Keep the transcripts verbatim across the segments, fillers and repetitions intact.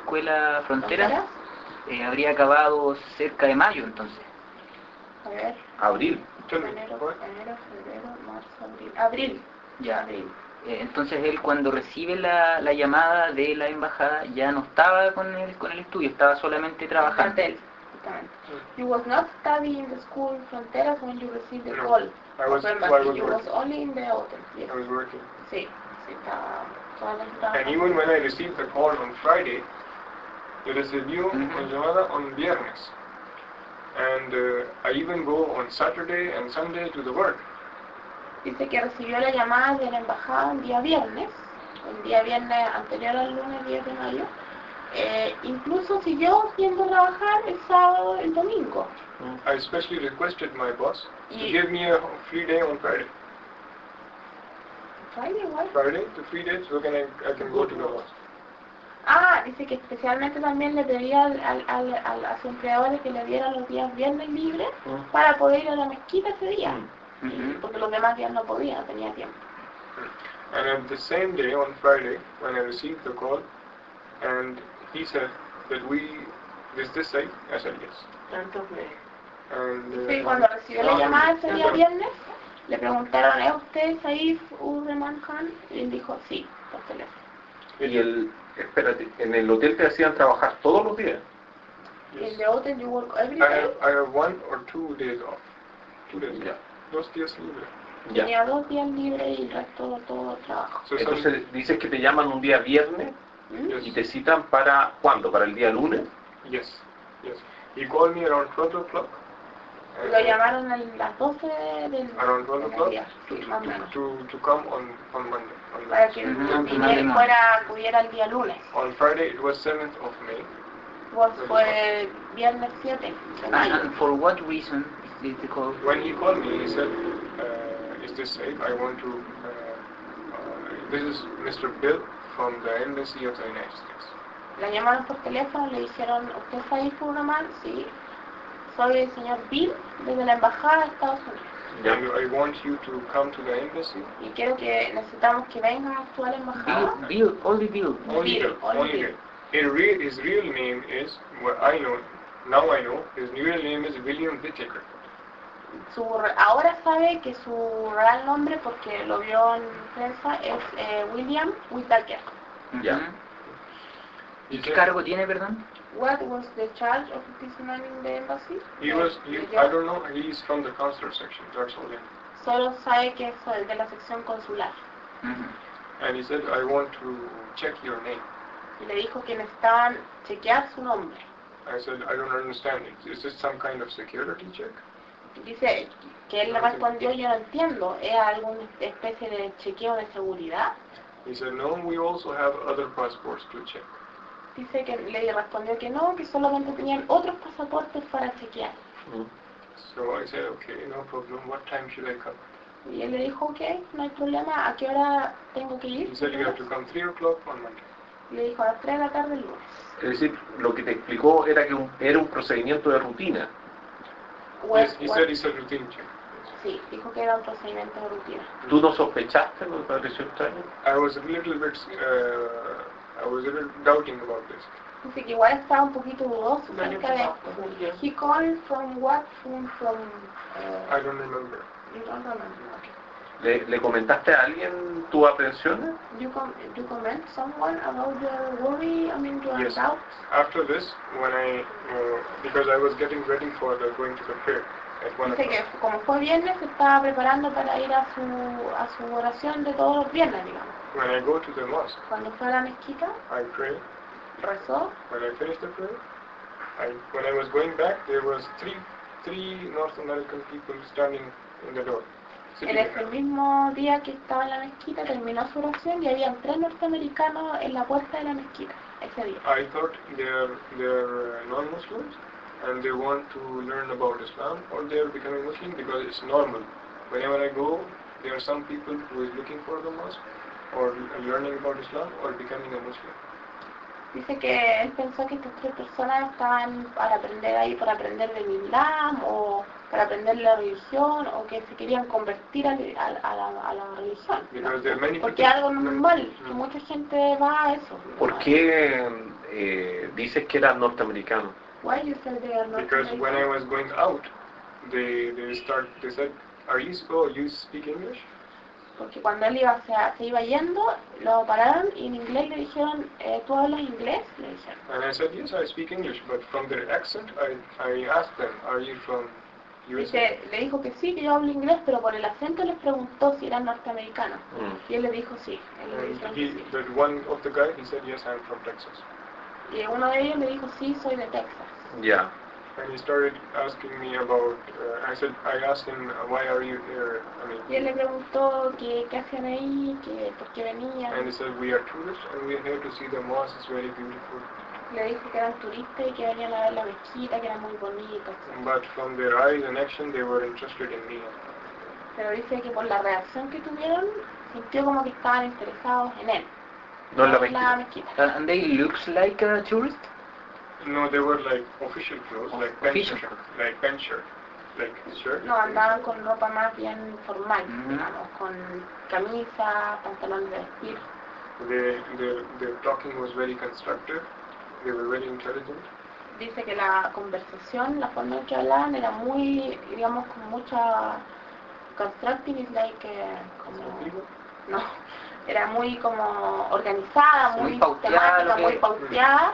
escuela Fronteras eh, habría acabado cerca de mayo, entonces. A ver. Abril. Enero, enero, febrero, marzo, abril. Abril. Ya. Eh, entonces él cuando recibe la, la llamada de la embajada ya no estaba con el, con el estudio, estaba solamente trabajando. Cartel. You was not studying in the school Fronteras when you received the No. call. I was, Of well, I was you was working. only in the hotel. Yes. I was working. Sí, sí, estaba solamente estaba. And even when I received the call on Friday, yo recibió Mm-hmm. la llamada on viernes. And uh, I even go on Saturday and Sunday to the work. Dice que recibió la llamada de la embajada el día viernes, el día viernes anterior al lunes diez de mayo. Eh, incluso siguió yendo a trabajar el sábado, el domingo. I especially requested my boss to Y- give me a free day on Friday. Friday, what? Friday, the free day, so can I, I can go to the boss. Ah, dice que especialmente también le pedía al, al, al, al- a su empleador que le diera los días viernes libres Mm. para poder ir a la mezquita ese día. Mm. Ujú. Porque los demás días no podía, no tenía tiempo. And at the same day, on Friday, when I received the call, and he said that we, is this safe? I said yes. And uh, Sí, cuando recibió la llamada ese día viernes, le preguntaron, ¿es usted Saif Urreman Khan? Y él dijo, sí, por teléfono. Y el, espérate, en el hotel te hacían trabajar todos los días. yes. In the hotel you work every I day. have, I have one or two days off. Two days Ya. off. Dos días libres. Ya. Tenía dos días libres y el resto todo trabajo. So some, Entonces dices que te llaman un día viernes ¿Mm? yes, y te citan para ¿cuándo? ¿Para el día lunes? yes, yes. He called me around twelve o'clock. Lo llamaron a las doce del Around twelve del o'clock día, to, sí, más o menos. to, to come on, on Monday. On, Para que Ujú, viniera y Monday fuera, acudiera el día lunes. on Friday, it was seventh of May. Pues fue viernes siete de mayo. And for what reason is this the call? When he called me, he said, uh, is this safe? I want to, uh, uh, this is Mister Bill from the Embassy of the United States. La llamaron por teléfono, le dijeron, ¿usted es Saif Urreman? Sí. Soy el señor Bill, desde la embajada de Estados Unidos. Ya. And I want you to come to the embassy. Y quiero que, necesitamos que vengas tú a la embajada. Bill, Bill, only Bill. Only Bill, Bill, only only Bill. Bill. In real, his real name is, what I know, now I know, his real name is William Whittaker. Su, ahora sabe que su real nombre, porque lo vio en prensa, es eh, William Whittaker. Ya. Ujú. ¿Y qué cargo tiene, perdón? What was the charge of this man in the embassy? He was, he, ¿De I yo? don't know, he's from the consular section, that's all. I know. Solo sabe que es de la sección consular. Ujú. And he said, I want to check your name. Y le dijo que necesitaban chequear su nombre. I said, I don't understand it. Is this some kind of security check? Dice que él le respondió, yo no entiendo, ¿es alguna especie de chequeo de seguridad? He said, no, we also have other passports to check. Dice que le respondió que no, que solamente tenían otros pasaportes para chequear. Mm. So I said, okay, no problem. What time should I come? Y él le dijo, ok, no hay problema, ¿a qué hora tengo que ir? He said, you have to come three o'clock on Monday. Le dijo, a las tres de la tarde el lunes. Es decir, lo que te explicó era que un- era un procedimiento de rutina. Pues, Yes, he pues, said it's a routine check. sí, dijo que era un procedimiento de rutina. ¿Tú no sospechaste? ¿No te pareció extraño? I was a little bit, uh, I was a little doubting about this. Dice que igual estaba un poquito dudoso acerca de esto. He called from what? From, from uh, I don't remember. you don't remember. Okay. ¿Le, le comentaste a alguien tus aprensiones? You com you comment someone about your worry, I mean your Yes. doubt? After this, when I, uh, because I was getting ready for the going to the prayer at one Dice que o'clock. como fue viernes se estaba preparando para ir a su, a su oración de todos los viernes, digamos. When I go to the mosque, Cuando fue a la mezquita, I pray. rezó. When I finished the prayer, I, when I was going back, there was three, three North American people standing in the door. En sitting ese there. mismo día que estaba en la mezquita terminó su oración y habían tres norteamericanos en la puerta de la mezquita ese día. I thought they're they're uh, non-Muslims and they want to learn about Islam or they're becoming Muslim because it's normal. Whenever I go, there are some people who is looking for the mosque or learning about Islam or becoming a Muslim. Dice que él pensó que estas tres personas estaban para aprender ahí, para aprender del Islam o para aprender la religión o que se querían convertir al, al, a, la, a la religión. Because there are many Porque es people- algo normal, que Mm. mucha gente va a eso. ¿Por qué eh, dices que eras norteamericano? Why you said they are not Because when I American? was going out, they they start they said, "Are you oh you speak English?" Porque cuando él iba, se, se iba yendo, lo pararon y en inglés le dijeron, eh, ¿tú hablas inglés? Le dijeron. And I said, "Yes, I speak English." But from their accent, I I asked them, "Are you from U S A?" Dice, le dijo que sí, que yo hablo inglés, pero por el acento les preguntó si eran norteamericanos. Mm. Y él le dijo sí. Él le And dijo he, que sí. that one of the guy, he said, "Yes, I'm from Texas." Y uno de ellos le dijo, sí, soy de Texas. Ya. And he started asking me about. Uh, I said, I asked him, "Why are you here?" I mean, Y él le preguntó que, qué hacían ahí, que por qué and he venían. said, "We are tourists, and we are here to see the mosque. It's very beautiful." Le dijo que eran turistas y que venían a ver la mezquita, que era muy bonita. But from their eyes and action, they were interested in me. Pero dice que por la reacción que tuvieron, sintió como que estaban interesados en él. No en la en la mezquita. mezquita. And they looks like a tourist? No, they were like official clothes, like pen Official. shirt, like pen shirt, like shirt. No, andaban con ropa más bien formal, Mm. digamos, con camisa, pantalones de vestir. They, their, their talking was very constructive. They were very intelligent. Dice que la conversación, la forma en que hablaban era muy, digamos, con mucha constructive, is like, eh, como, no, era muy como organizada, Muy muy pauteada, temática, lo muy que- pauteada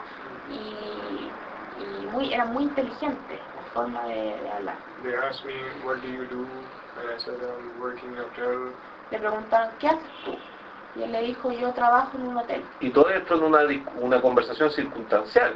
y, y muy, era muy inteligente la forma de, de hablar. They asked me, "What do you do?" And I said, "I'm working in a hotel." Le preguntaron, ¿qué haces tú? Y él le dijo, yo trabajo en un hotel. Y todo esto en una, dis- una conversación circunstancial.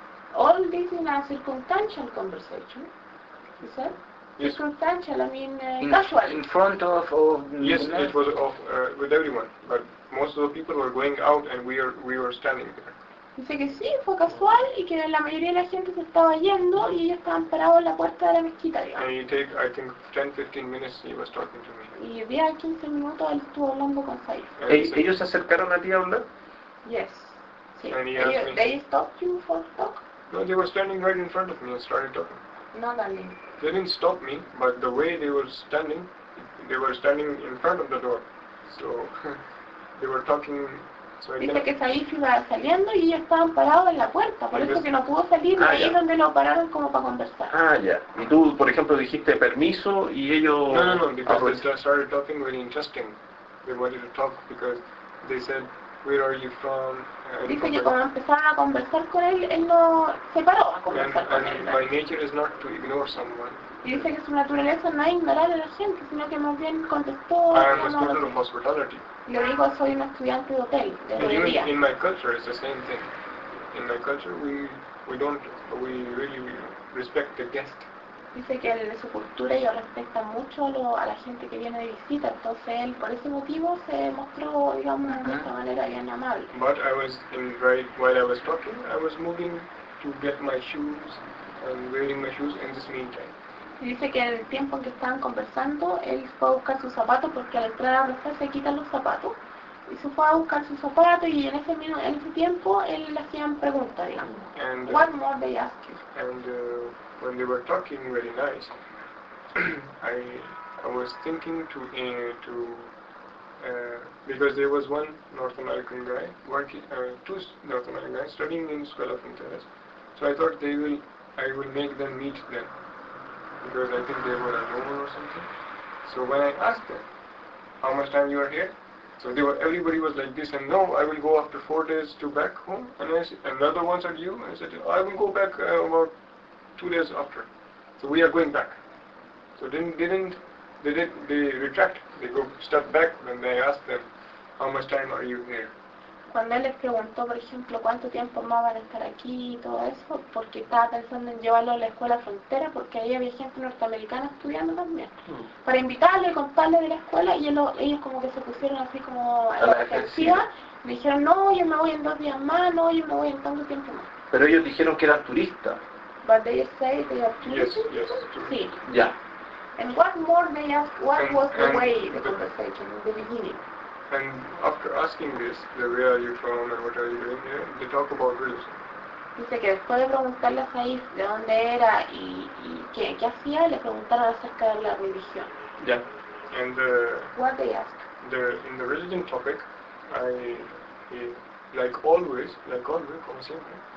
All this in a circumstantial conversation, he said. Yes. Circumstantial, I mean, uh, In, casual. in front of, of Yes, the it was of, uh, with everyone, but most of the people were going out, and we are we were standing there. Dice que sí, fue casual y que la mayoría de la gente se estaba yendo y ellos estaban parados en la puerta de la mezquita, And digamos. he take, I think, ten, fifteen minutes. He was talking to me. Y diez a quince minutos él estuvo hablando con Saif. And he E- said- ¿Ellos se acercaron a ti a hablar? Yes. Sí. And he asked Ellos, me- they stopped you for talk? No, they were standing right in front of me and started talking. No, darling. They didn't stop me, but the way they were standing, they were standing in front of the door. So they were talking. So I Dice didn't- que Saif iba saliendo y ellos estaban parados en la puerta, por eso que no pudo salir, y Ah, ahí ya. es donde lo pararon como para conversar. Ah, ya. Y tú, por ejemplo, dijiste permiso y ellos... No, no, no, because they Apro- sta- started talking very interesting. They wanted to talk because they said, "Where are you from?" I'm Dice from que Brazil. cuando empezaron a conversar con él, él no se paró a And, conversar con él. and ¿no? my nature is not to ignore someone. Y dice que su naturaleza no es ignorar a la gente, sino que más bien contestó, I am a digamos, student of hospitality. y le dijo, soy un estudiante de hotel, de And even hotelería. in my culture, it's the same thing. In my culture, we we don't we really respect the guest. Dice que de su cultura ellos respetan mucho a, lo- a la gente que viene de visita, entonces él por ese motivo se mostró, digamos, de esta manera bien amable. But I was in right while I was talking, I was moving to get my shoes and wearing my shoes in this meantime. Y dice que en el tiempo en que estaban conversando, él fue a buscar sus zapatos porque al entrar a abrazar se quitan los zapatos. Y se fue a buscar sus zapatos y en ese, minu- en ese tiempo él le hacían preguntas, digamos. And uh, What more they ask you? and uh, when they were talking very nice, I I was thinking to uh, to uh, because there was one North American guy working, uh, two North American guys studying in Escuela Fronteras. So I thought they will I will make them meet them because I think they were alone or something. So when I asked them how much time you are here, so they were everybody was like this, and no, I will go after four days to back home. And I said, another one said you, and I said I will go back uh, about two days after. So we are going back. So didn't didn't they did they retract? They go step back when they asked them how much time are you here. Cuando él les preguntó, por ejemplo, cuánto tiempo más van a estar aquí y todo eso, porque estaba pensando en llevarlo a la escuela frontera, porque ahí había gente norteamericana estudiando también. Para invitarle, contarle de la escuela, y ellos, ellos como que se pusieron así como a A la la defensiva. defensiva. Le dijeron, no, yo me voy en dos días más, no, yo me voy en tanto tiempo más. Pero ellos dijeron que eran turistas. But they say they are Yes, tourists. yes. Sí. Ya. And what more they asked, what And- was the and way, the the- conversation, in the beginning? And after asking this, the where are you from and what are you doing here, they talk about religion. Dice que después de preguntarle a Saif de dónde era y, y qué, qué hacía, le preguntaron acerca de la religión. Ya. And uh, What they asked. the in the religion topic, I, eh, like always, like always, como siempre,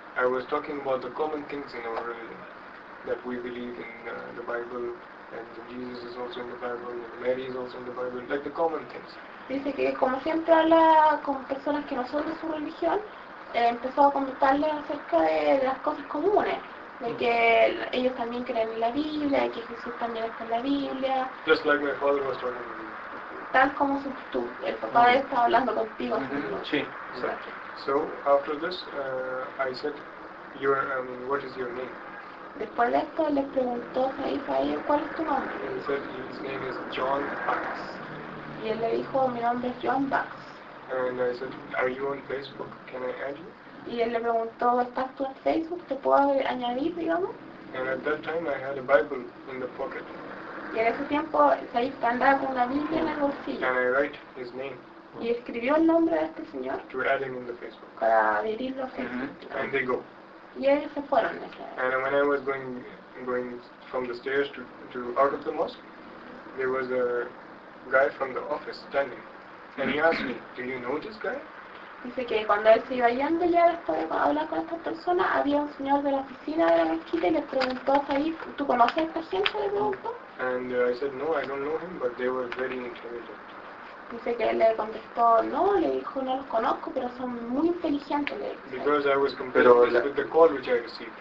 I was talking about the common things in our religion, that we believe in uh, the Bible, and Jesus is also in the Bible, and Mary is also in the Bible, like the common things. Dice que como siempre habla con personas que no son de su religión, eh, empezó a comentarles acerca de, de las cosas comunes, de que ellos también creen en la Biblia, de que Jesús también está en la Biblia, Just like my father was talking to me. tal como su, tu, el papá de él estaba hablando contigo. hace un minuto. Sí, exacto. So after this, uh, I said, "Your, I mean, what is your name?" Después de esto le preguntó Saif a ellos, ¿cuál es tu nombre? He said his name is John Bax. Y él le dijo, mi nombre es John Bax. And I said, "Are you on Facebook? Can I add you?" Y él le preguntó, ¿estás tú en Facebook? ¿Te puedo añadir, digamos? And at that time, I had a Bible in the pocket, Y en ese tiempo Saif andaba con una Biblia en el bolsillo. and I write his name Y escribió el nombre de este señor to add him in the Facebook. para adherirlo a Facebook. And they go. Y ellos se fueron. ese- And when I was going going from the stairs to, to out of the mosque, there was a guy from the office standing. And he asked me, "Do you know this guy?" Dice que cuando él se iba yendo ya después de hablar con esta persona, había un señor de la oficina de la mezquita y le preguntó a Saif, ¿tú conoces a esta gente? Le preguntó. And uh, I said, "No, I don't know him, but they were very intelligent." Dice que él le contestó, no, le dijo, no los conozco, pero son muy inteligentes. Le dijo. Because I was comparing Pero this la- with the call which I received.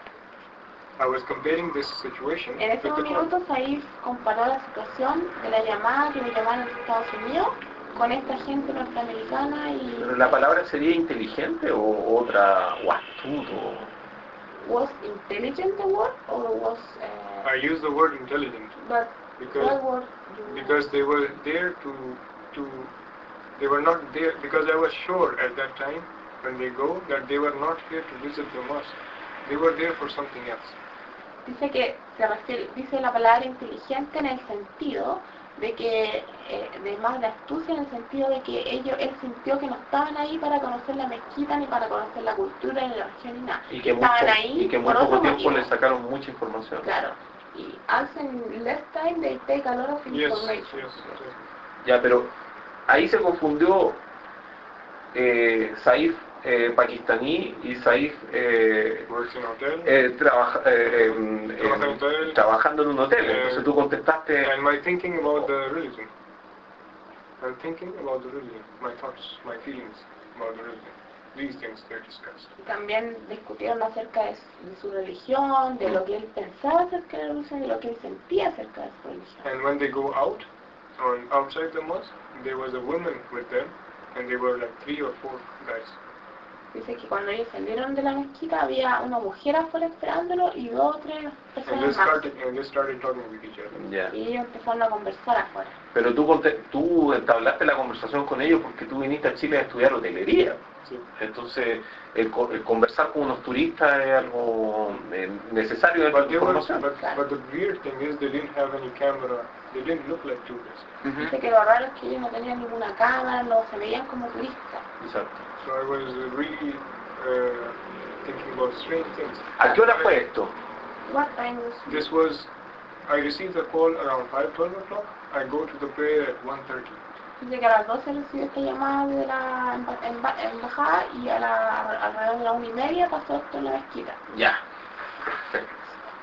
I was comparing this situation En ese with the call. minuto Saif comparó la situación de la llamada que le llamaron de Estados Unidos con esta gente norteamericana Pero y la palabra sería inteligente o otra, o astuto. was intelligent the word or was uh, I use the word intelligent but because what word you- because they were there to to they were not there because I was sure at that time when they go that they were not here to visit the mosque. They were there for something else. dice que se refiere, dice la palabra inteligente en el sentido de que eh, de más de astucia en el sentido de que ellos él sintió que no estaban ahí para conocer la mezquita ni para conocer la cultura ni la religión ni nada, Y que, muy, estaban po- ahí y que en muy por poco otro tiempo motivo. le sacaron mucha información. Claro, y also in less time they take a lot of Yes, information. yes, yes. Ya, pero ahí se confundió eh, Saif eh, pakistaní y Saif eh, Works in hotel. eh, trabaja- eh, em, Trabaja en em, hotel. trabajando en un hotel. Eh, Entonces tú contestaste, And my thinking about the religion. I'm thinking about the religion, my thoughts, my feelings about the religion. These things they're discussed. Y también discutieron acerca de su, de su religión, de lo que él pensaba acerca de la religión, de lo que él sentía acerca de su religión. And when they go out, on outside the mosque, there was a woman with them, and they were like three or four guys. Dice que cuando ellos salieron de la mezquita había una mujer afuera esperándolo y dos o tres And they personas más. started and they started talking with each other. ya. Y ellos empezaron a conversar afuera. Pero tú, conte- tú entablaste la conversación con ellos porque tú viniste a Chile a estudiar hotelería. Sí. Entonces, el, co- el conversar con unos turistas es algo eh, necesario de But tu they were, formación. but, but the weird thing is they didn't have any camera. They didn't look like tourists. Ujú. Dice que lo raro es que ellos no tenían ninguna cámara, no se veían como turistas. Exacto. So I was uh, really uh, thinking about strange things. ¿A qué hora fue esto? What time was This was, I received a call around five, twelve o'clock. I go to the prayer at one thirty. Dice que a las doce recibió esta llamada de la emba- emba- embajada y a la, alrededor de la una y media pasó esto en la mezquita. Ya. Perfecto.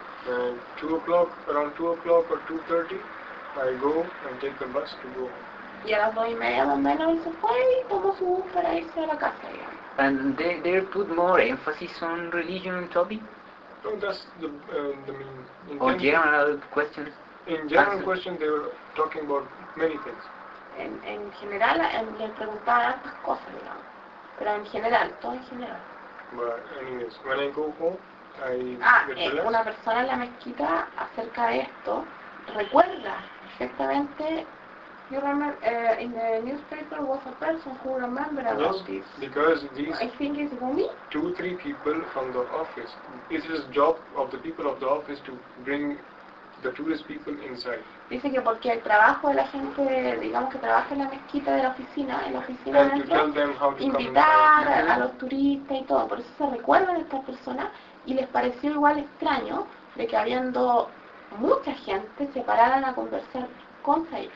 And two o'clock, around two o'clock or two thirty, I go and take the bus to go home. Y a las dos y media más o menos él se fue y tomó su bus para irse a la casa, digamos. And they, they put more emphasis on religion topic? So that's the, uh, the main in Or general, general questions? in general answer. question they were talking about many things. En, en general en- le preguntaban hartas cosas, digamos. Pero en general, todo en general. But anyways, when I go home, I Ah, get eh, relaxed. una persona en la mezquita acerca de esto recuerda perfectamente. You remember uh, in the newspaper was a person who remembered about Yes, this. because these I think it's Rumi. two, three people from the office, it is job of the people of the office to bring the tourist people inside. Dice que porque el trabajo de la gente, digamos que trabaja en la mezquita de la oficina, en la oficina And to tell adentro, them how to come invitar inside. a, a los turistas y todo. Por eso se recuerdan a estas personas y les pareció igual extraño de que habiendo mucha gente se pararan a conversar con Saif.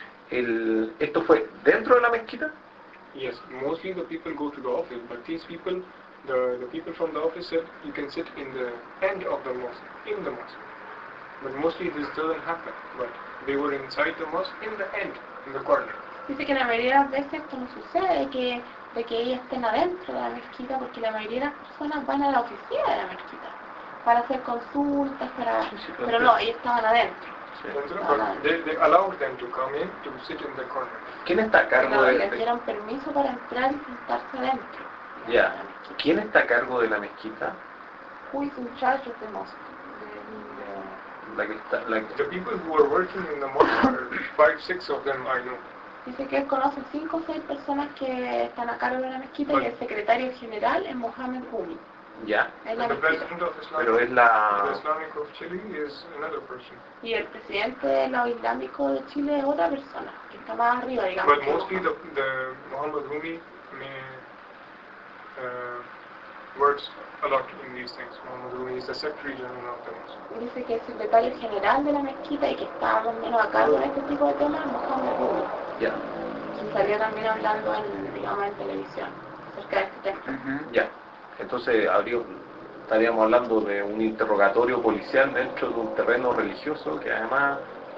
El, ¿Esto fue dentro de la mezquita? Yes, mostly the people go to the office, but these people the, the people from the office said you can sit in the end of the mosque, in the mosque. But mostly this doesn't happen. But they were inside the mosque, in the end, in the corner. Dice que la mayoría de las veces esto no sucede, que, de que ellos estén adentro de la mezquita, porque la mayoría de las personas van a la oficina de la mezquita para hacer consultas, para... Sí, sí, pero no, ellos estaban adentro. Dentro, but they, they allowed them to come in to sit in the corner. ¿Quién está a cargo No, de, les de- dieron permiso para entrar y sentarse adentro. de Ya. la mezquita. ¿Quién está a cargo de la mezquita? Who is in charge of the mosque? The- La que está, la que- The people who are working in the mosque are five, six of them I know. Dice que él conoce cinco o seis personas que están a cargo de la mezquita y el secretario general es Mohamed Rumi. ya, Es la And the mezquita. president of Islam, pero es la... the Islamic of Chile is another person. Y el presidente de los islámicos de Chile es otra persona, que está más arriba, digamos. But que mostly the, Mohamed. the Muhammad Rumi may, uh, works a lot in these things. Muhammad Rumi is the secretary general of the mosque. Dice que el secretario general de la mezquita y que está al menos a cargo de este tipo de temas es Mohamed Rumi. Ya, Y salió también hablando en, digamos, en televisión acerca de este tema. Ujú. ya. Entonces habría, estaríamos hablando de un interrogatorio policial dentro de un terreno religioso que además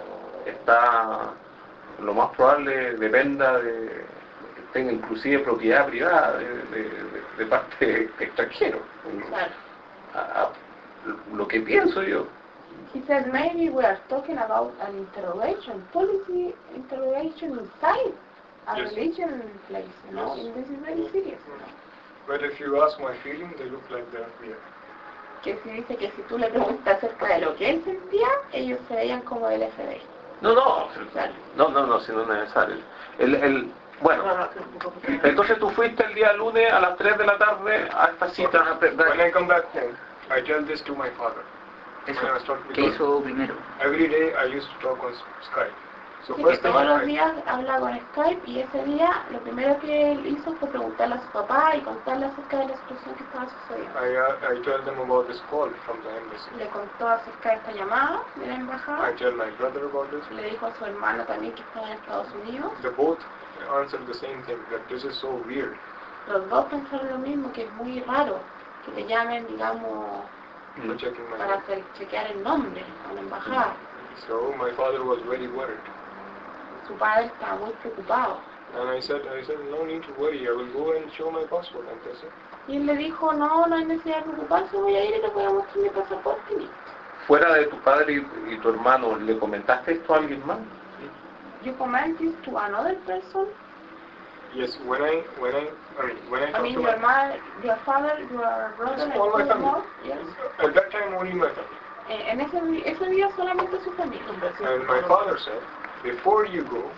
está, lo más probable dependa de, tenga inclusive propiedad privada de, de, de- de parte de extranjeros. Claro. A- a- lo que pienso yo. He said maybe we are talking about an interrogation, policy interrogation inside a Yes. religion place, you know, Yes. and this is very serious, you know. But if you ask my feeling, they look like they're weird. Que si dice que si tú le preguntas acerca de lo que él sentía, ellos se veían como del F B I. No, no, Claro. no, no, no, si no es necesario. El, el, bueno, entonces tú fuiste el día lunes a las tres de la tarde a esta cita. When I come back home, I tell this to my father. Eso, When I was talking ¿qué with hizo primero? Every day I used to talk on Skype. So Dice que first thing todos los I, días habla con Skype y ese día lo primero que él hizo fue preguntarle a su papá y contarle acerca de la situación que estaba sucediendo. I, uh, I tell them about this call from the embassy. Le contó acerca de esta llamada de la embajada, I tell my brother about this. le dijo a su hermano también que estaba en Estados Unidos. They both answered the same thing, that this is so weird. Los dos pensaron lo mismo, que es muy raro que te llamen, digamos, For checking my para hacer, chequear el nombre a una embajada. So my father was very worried. Su padre estaba muy preocupado. And I said, I said, no need to worry, I will go and show my passport. And they said, Y él le dijo, no, no hay necesidad de preocuparse, voy a ir y te voy a mostrar mi pasaporte y listo. Fuera de tu padre y, y tu hermano, ¿le comentaste esto a alguien más? You comment this to another person? yes, when I, when I, I mean, when I I talked mean, to your my, mother, your father, your brother, and all my your family. mom? Yes. At that time only my family. Eh, En ese, di- ese día solamente su familia. And my father said, before you go,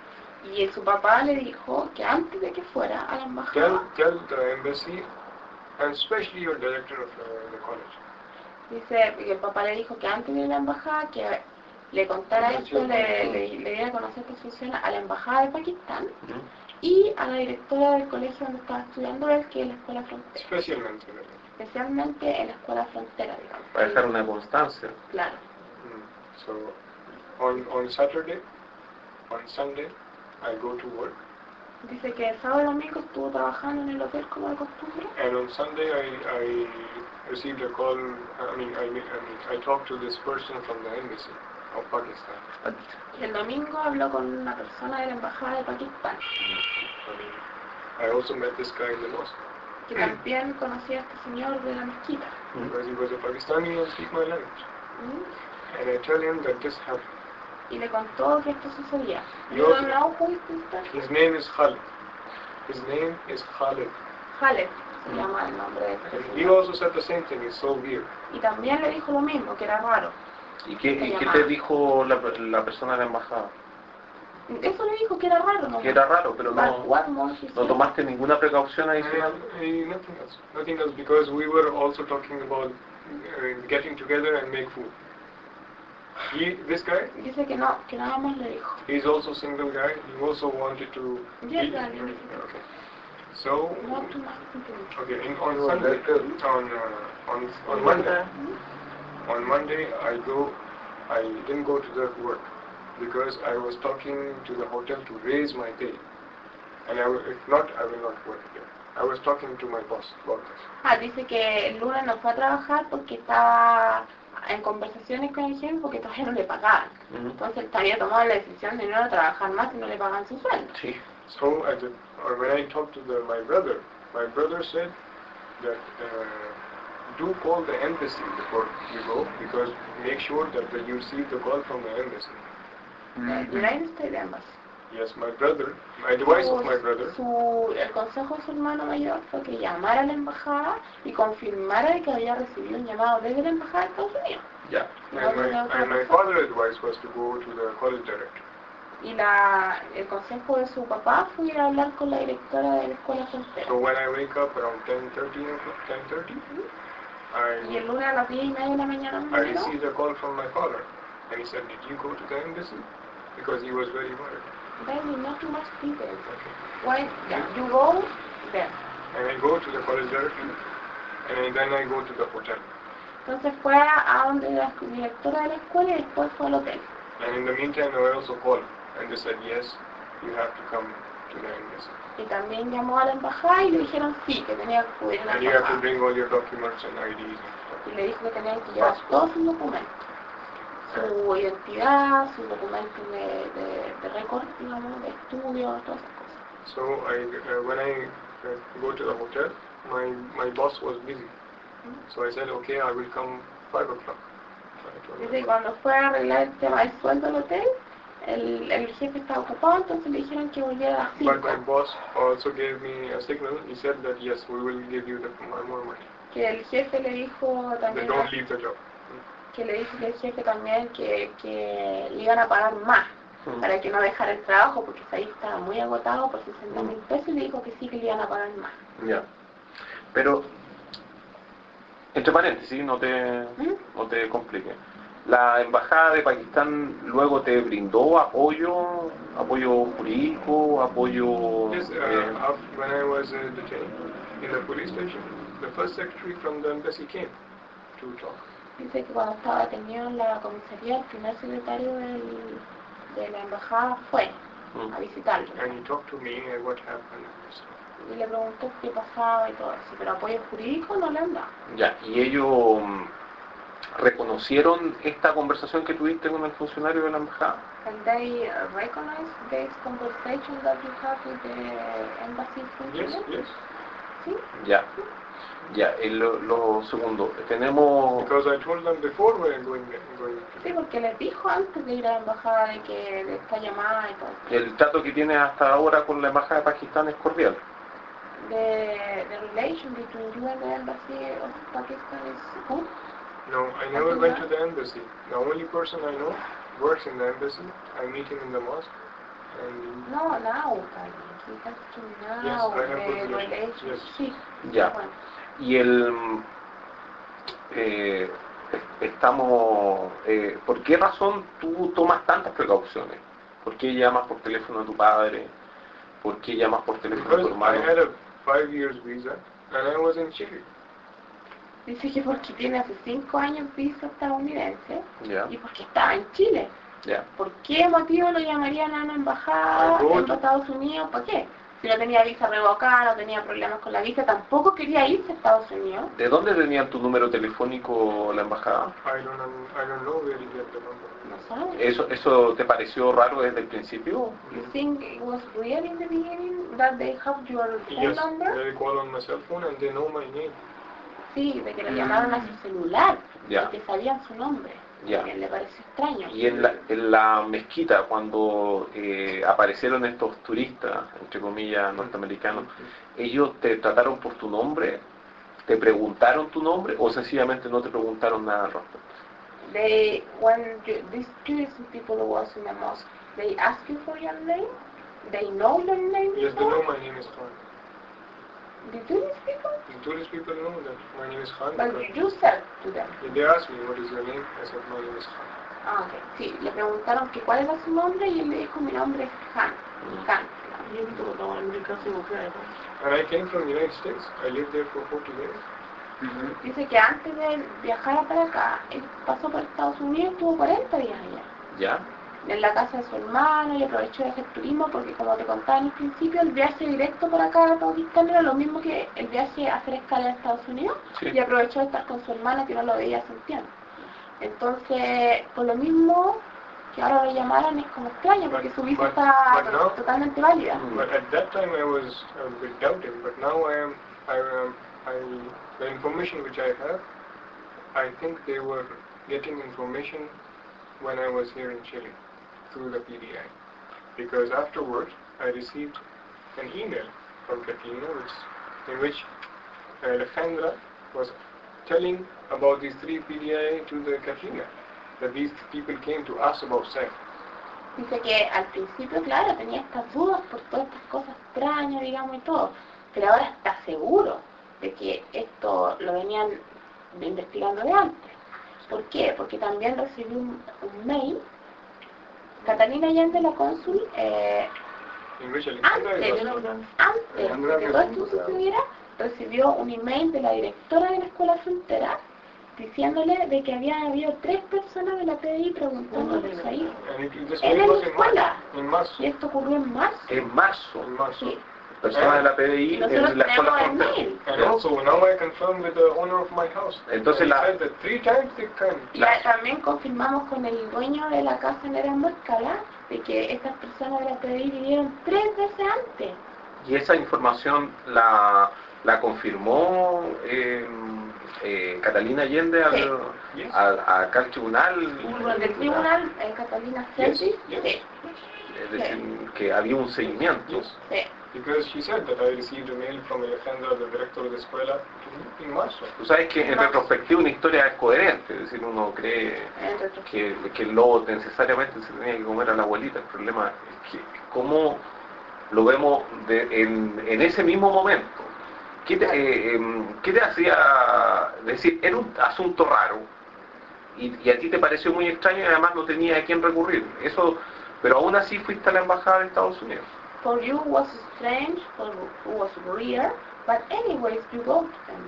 Y su papá le dijo que antes de que fuera a la tell, embajada, tell the embassy, and especially your director of uh, the college. dice que el papá le dijo que antes de ir a la embajada, que le contara esto, le, le, le diera a conocer esta situación a la embajada de Pakistán y a la directora del colegio donde estaba estudiando él, que es la escuela frontera, Especialmente. especialmente en la escuela frontera, digamos. Para dejar una constancia. Claro. Mm. So, on, on Saturday, on Sunday, I go to work, Dice que el sábado y domingo estuvo trabajando en el hotel como de costumbre and on Sunday I, I received a call, I mean, I, mean, I, mean, I talked to this person from the embassy of Pakistan. y el domingo habló con una persona de la embajada de Pakistán, I mean, I also met this guy in the mosque, que también conocía a este señor de la mezquita. because he was a Pakistani and speak my language. ¿Mm? And I tell him that this happened. Y le contó que esto sucedía. Yo- You don't know who is this person? His name is Khalid. His name is Khalid. Khaled se llama el nombre de este And he señor. also said the same thing, it's so weird. Y también le dijo lo mismo, que era raro. ¿Y qué, y qué te dijo la, la persona de la embajada? Eso le dijo que era raro, ¿no? Que era raro, pero But no, what more he no said? tomaste ninguna precaución adicional. And, uh, nothing else. Nothing else, because we were also talking about uh, getting together and make food. He, this guy, Dice que no, que nada más le dijo. he's also single guy. He also wanted to Yes, eat. darling. Okay. So, No too much information. okay, in, on Sunday, on uh, on on Monday, on Monday I go. I didn't go to the work because I was talking to the hotel to raise my pay, and I will, if not, I will not work there. I was talking to my boss about this. Ah, dice que el lunes no fue a trabajar porque estaba en conversaciones con el jefe porque todavía no le pagaban. Ujú. Entonces él había tomado la decisión de no ir a trabajar más y no le pagan su sueldo. Sí. So at the, or when I talked to the, my brother, my brother said that uh, do call the embassy before you go because make sure that, that you receive the call from the embassy. The United States Embassy. Yes, my brother, my advice of my brother. Su, el consejo de su hermano mayor fue que llamara a la embajada y confirmara que había recibido un llamado desde la embajada de Estados Unidos. Ya. No And my, tenía otra and my razón. father's advice was to go to the college director. Y la, el consejo de su papá fue ir a hablar con la directora de la escuela frontera. So when I wake up around ten thirty, ten thirty, Y el I, lunes a las diez y media de la mañana, I más o menos, received a call from my father. And he said, did you go to the embassy? Because he was very worried. baby, not too much details. Okay. Why, yeah, you go there. And I go to the college director, and then I go to the hotel. Entonces fue a donde la directora de la escuela y después fue al hotel. And in the meantime, I also called, and they said, yes, you have to come to the embassy. Y también llamó a la embajada y le dijeron sí, que tenía que acudir a la And you have to embajada. bring all your documents and I Ds and stuff. Y le dijo que tenían que llevar todos sus documentos. Su identidad, sus documentos de, de, de récord, digamos, de estudio, todas esas cosas. So I, uh, when I uh, go to the hotel, my, my boss was busy. So I said, okay, I will come five o'clock. So I told Dice que him. cuando fue a arreglar el tema del sueldo del hotel, el, el jefe estaba ocupado, entonces le dijeron que volviera a las But cinco. my boss also gave me a signal. He said that yes, we will give you the more money. Que el jefe le dijo They también, don't leave the job. que le dijo que el jefe también que, que le iban a pagar más Mm. para que no dejara el trabajo porque ahí estaba muy agotado por sesenta mil pesos y le dijo que sí que le iban a pagar más. Ya. Pero, entre paréntesis, no te, ¿Mm? no te complique. ¿La embajada de Pakistán luego te brindó apoyo, apoyo jurídico, apoyo... Yes, uh, eh, after, when I was uh, detained in the police station, the first secretary from the embassy came to talk. Dice que cuando estaba detenido en la comisaría, el primer secretario del, de la embajada fue mm, a visitarlo And he talked to me uh, what happened. So, y le preguntó qué pasaba y todo eso, pero apoyo jurídico no le han dado. ya, y ellos mm, reconocieron esta conversación que tuviste con el funcionario de la embajada. And they uh, recognize this conversation that you have with the embassy yes, funcionary? yes. ¿Sí? Ya, ya, y lo, lo segundo, tenemos... Because I told them before we were going there. Going Sí, porque les dijo antes de ir a la embajada de que de esta llamada y todo. El trato que tienes hasta ahora con la embajada de Pakistán es cordial. The, the relation between you and the embassy of Pakistan is good. No, I never went to the embassy. The only person I know works in the embassy. I meet him in the mosque. And No, now, Carmen. He has to now Yes, I have the good relations. relation. Yes. Sí. Ya. Bueno. Y el... eh, estamos... Eh, ¿por qué razón tú tomas tantas precauciones? ¿Por qué llamas por teléfono a tu padre? ¿Por qué llamas por teléfono a tu because I hermano? had a five years visa and I was in Chile. Dice que porque tiene hace cinco años visa estadounidense Ya, y porque estaba en Chile. ya. ¿Por qué motivo lo llamarían a una embajada Ah, no. en Estados Unidos? ¿Para qué? Si no tenía visa revocada, no tenía problemas con la visa, tampoco quería irse a Estados Unidos. ¿De dónde tenían tu número telefónico la embajada? I don't un- I don't know where he get the number. No sabe. ¿Eso, eso te pareció raro desde el principio? You think it was real in the beginning that they have your phone Yes, number? they call on my cell phone and they know my name. Sí, de que lo llamaron a su celular, Ya. de que sabían su nombre. Ya. Que le pareció extraño. Y en la, en la mezquita, cuando eh, aparecieron estos turistas, entre comillas, norteamericanos, ¿ellos te trataron por tu nombre? ¿Te preguntaron tu nombre o sencillamente no te preguntaron nada al respecto? They, when you, these tourist people who was in the mosque, they ask you for your name? They know your name Yes, they before? know my name is Khan. The tourist people? The tourist people know that my name is Khan. But because you said to them. if they ask me what is your name, I said my name is Khan. Ah, ok. Sí, le preguntaron que cuál era su nombre y él le dijo mi nombre es Han. Han. And I came from the United States. I lived there for forty years. Dice que antes de viajar para acá, él pasó por Estados Unidos y estuvo cuarenta días allá. ¿Ya? en la casa de su hermano y aprovechó de hacer turismo porque, como te contaba en el principio, el viaje directo por acá a Paukistán era lo mismo que el viaje a hacer escala a Estados Unidos, Sí. y aprovechó de estar con su hermana que no lo veía hace un tiempo. Entonces, por lo mismo que ahora lo llamaron es como extraño porque But- su visa but- está but now- totalmente válida. But at that time I was a bit doubting, but now I am, I am, I, the information which I have, I think they were getting information when I was here in Chile, through the P D I. Because afterwards I received an email from Katina, which, in which Alejandra was telling about these three P D I to the Katina, that these people came to ask about sex. Dice que al principio, claro, tenía estas dudas por todas estas cosas extrañas, digamos, y todo, pero ahora está seguro de que esto lo venían investigando de antes. ¿Por qué? Porque también recibió un, un mail. Catalina Allende, la cónsul, eh, In which Alejandra antes, is antes de que todo esto sucediera, recibió un email de la directora de la Escuela Frontera diciéndole de que había habido tres personas de la P D I preguntando por su hijo. and it, this En mail la was in escuela. March. In March. Y esto ocurrió en marzo. En marzo, In March. Sí. personas de la P D Y I nosotros en la escuela tenemos el frontera. mail. And also now I confirm with the owner of my house. Entonces And he la- said that three times they came. Y ya también confirmamos con el dueño de la casa en Erasmuscala de que estas personas de la P D I vinieron tres veces antes. Y esa información la, la confirmó eh, eh, Catalina Allende al, Sí. Yes. al, acá al tribunal. Del tribunal, eh, Catalina Sergi, Yes, yes. sí, Es decir, que había un seguimiento. Yes. sí. Because she said that I received a mail from Alejandra, the director of the escuela, in March. Tú sabes que en retrospectiva una historia es coherente, es decir, uno cree En retro- que, que el lobo necesariamente se tenía que comer a la abuelita. El problema es que cómo lo vemos de- en, en ese mismo momento. ¿Qué te, eh, em, ¿qué te hacía decir? Era un asunto raro y, y a ti te pareció muy extraño y además no tenía a quién recurrir. Eso, pero aún así fuiste a la embajada de Estados Unidos. For you was strange, for was weird, but anyways you go to them.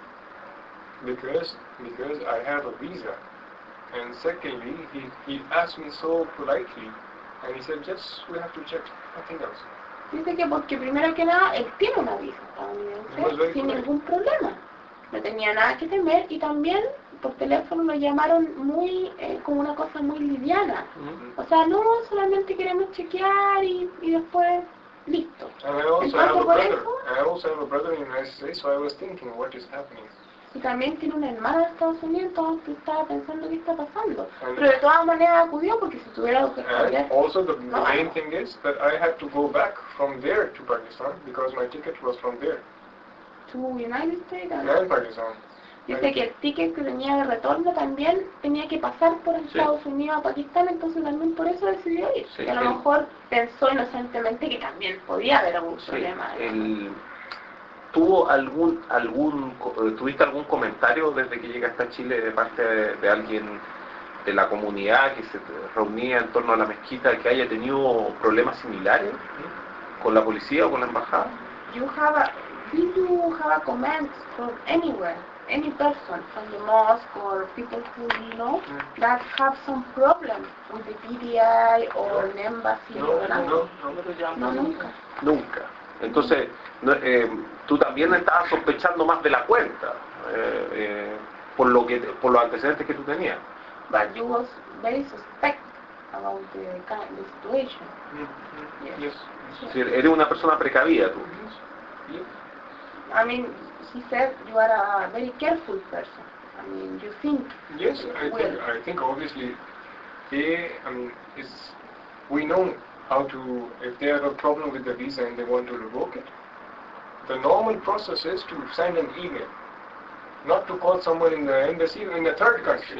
Because because I have a visa, and secondly, he he asked me so politely, and he said just we have to check, nothing else. Dice que porque primero que nada él tiene una visa Pues lo estadounidense sin dijo. ningún problema. No tenía nada que temer y también por teléfono lo llamaron muy eh, como una cosa muy liviana. O sea, no, solamente queremos chequear y, y después listo. And I also Entonces, have a por brother. eso- I also have a brother in the United States, so I was thinking, what is happening? Y también tiene una hermana de Estados Unidos, entonces estaba pensando qué está pasando. And- Pero de todas maneras acudió porque si tuviera algo que And esconder, also the, the No, I main know. thing is that I had to go back from there to Pakistan because my ticket was from there to United States. and- and Pakistan. Dice que el ticket que tenía de retorno también tenía que pasar por Sí. Estados Unidos a Pakistán, entonces también por eso decidió ir. Sí, y a lo el- mejor pensó inocentemente que también podía haber algún Sí, problema. el- ¿Tuvo algún, algún, co- eh, ¿Tuviste algún comentario desde que llegaste a Chile de parte de, de alguien de la comunidad que se reunía en torno a la mezquita que haya tenido problemas similares con la policía o con la embajada? You have a, did you have a comment from anywhere, any person from the mosque or people who you know that have some problem with the P D I or an embassy No, or no, algo? no. No, nunca. Nunca. Entonces, no, eh, tú también estabas sospechando más de la cuenta eh, eh, por lo que por los antecedentes que tú tenías. But you was very suspect about the, kind the situation. Mm-hmm. Yes. Es decir, eres una persona precavida tú. Yes. I mean, he said you are a very careful person. I mean, you think Yes, I well. think I think obviously they I mean it's we know how to if they have a problem with the visa and they want to revoke it. The normal process is to send an email, not to call someone in the embassy in the third country.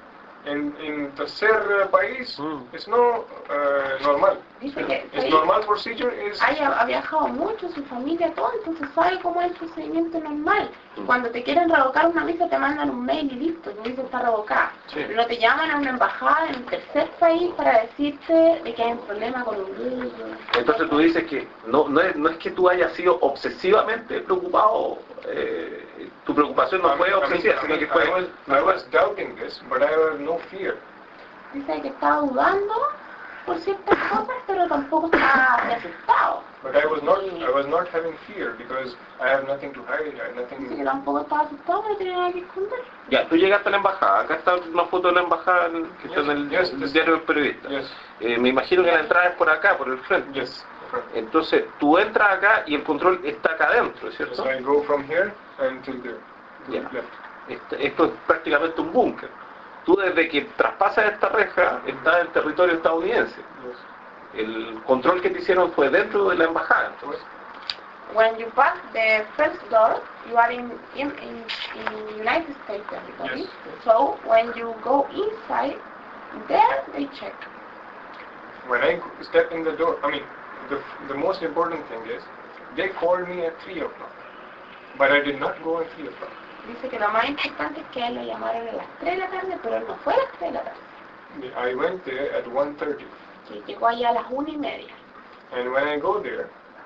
In in tercer país, Mm. it's no uh, normal. Dice que It's sí, normal procedure is haya, ha viajado mucho, su familia, todo, entonces sabe cómo es el procedimiento normal. Mm. Cuando te quieren revocar una visa te mandan un mail y listo, tu visa está revocada. Sí. No te llaman a una embajada en un tercer país para decirte de que hay un problema con un grupo. Entonces tú dices que no, no, es, no es que tú hayas sido obsesivamente preocupado, eh, tu preocupación no I fue mean, I obsesiva, mean, sino que I was fue... I was doubting this, but I have no fear. Dice que estaba dudando, por ciertas cosas, pero tampoco estaba así asustado. But I was not, I was not having fear because I have nothing to hide, I have Dice que nothing. tampoco estaba asustado, no tenía nada que esconder. Ya, tú llegaste a la embajada. Acá está una foto de la embajada en- que está en el, Yes, el yes. diario del periodista. Yes, Eh, me imagino que la entrada es por acá, por el frente. yes. Okay. Entonces, tú entras acá y el control está acá adentro, So ¿cierto? I go from here until there, to Yeah. the left. Este- esto es prácticamente un búnker. Tú desde que traspasas esta reja estás en territorio estadounidense. Yes. El control que te hicieron fue dentro de la embajada. Entonces, When you pass the first door, you are in in in, in United States territory. Yes. So when you go inside, there they check. When I step in the door, I mean, the, the most important thing is, they called me at three o'clock. But I did not go at three o'clock. Dice que lo más importante es que a él lo llamaron a las tres de la tarde, pero él no fue a las tres de la tarde. I went there at one thirty. Que llegó allá a las una y media. And when I go there,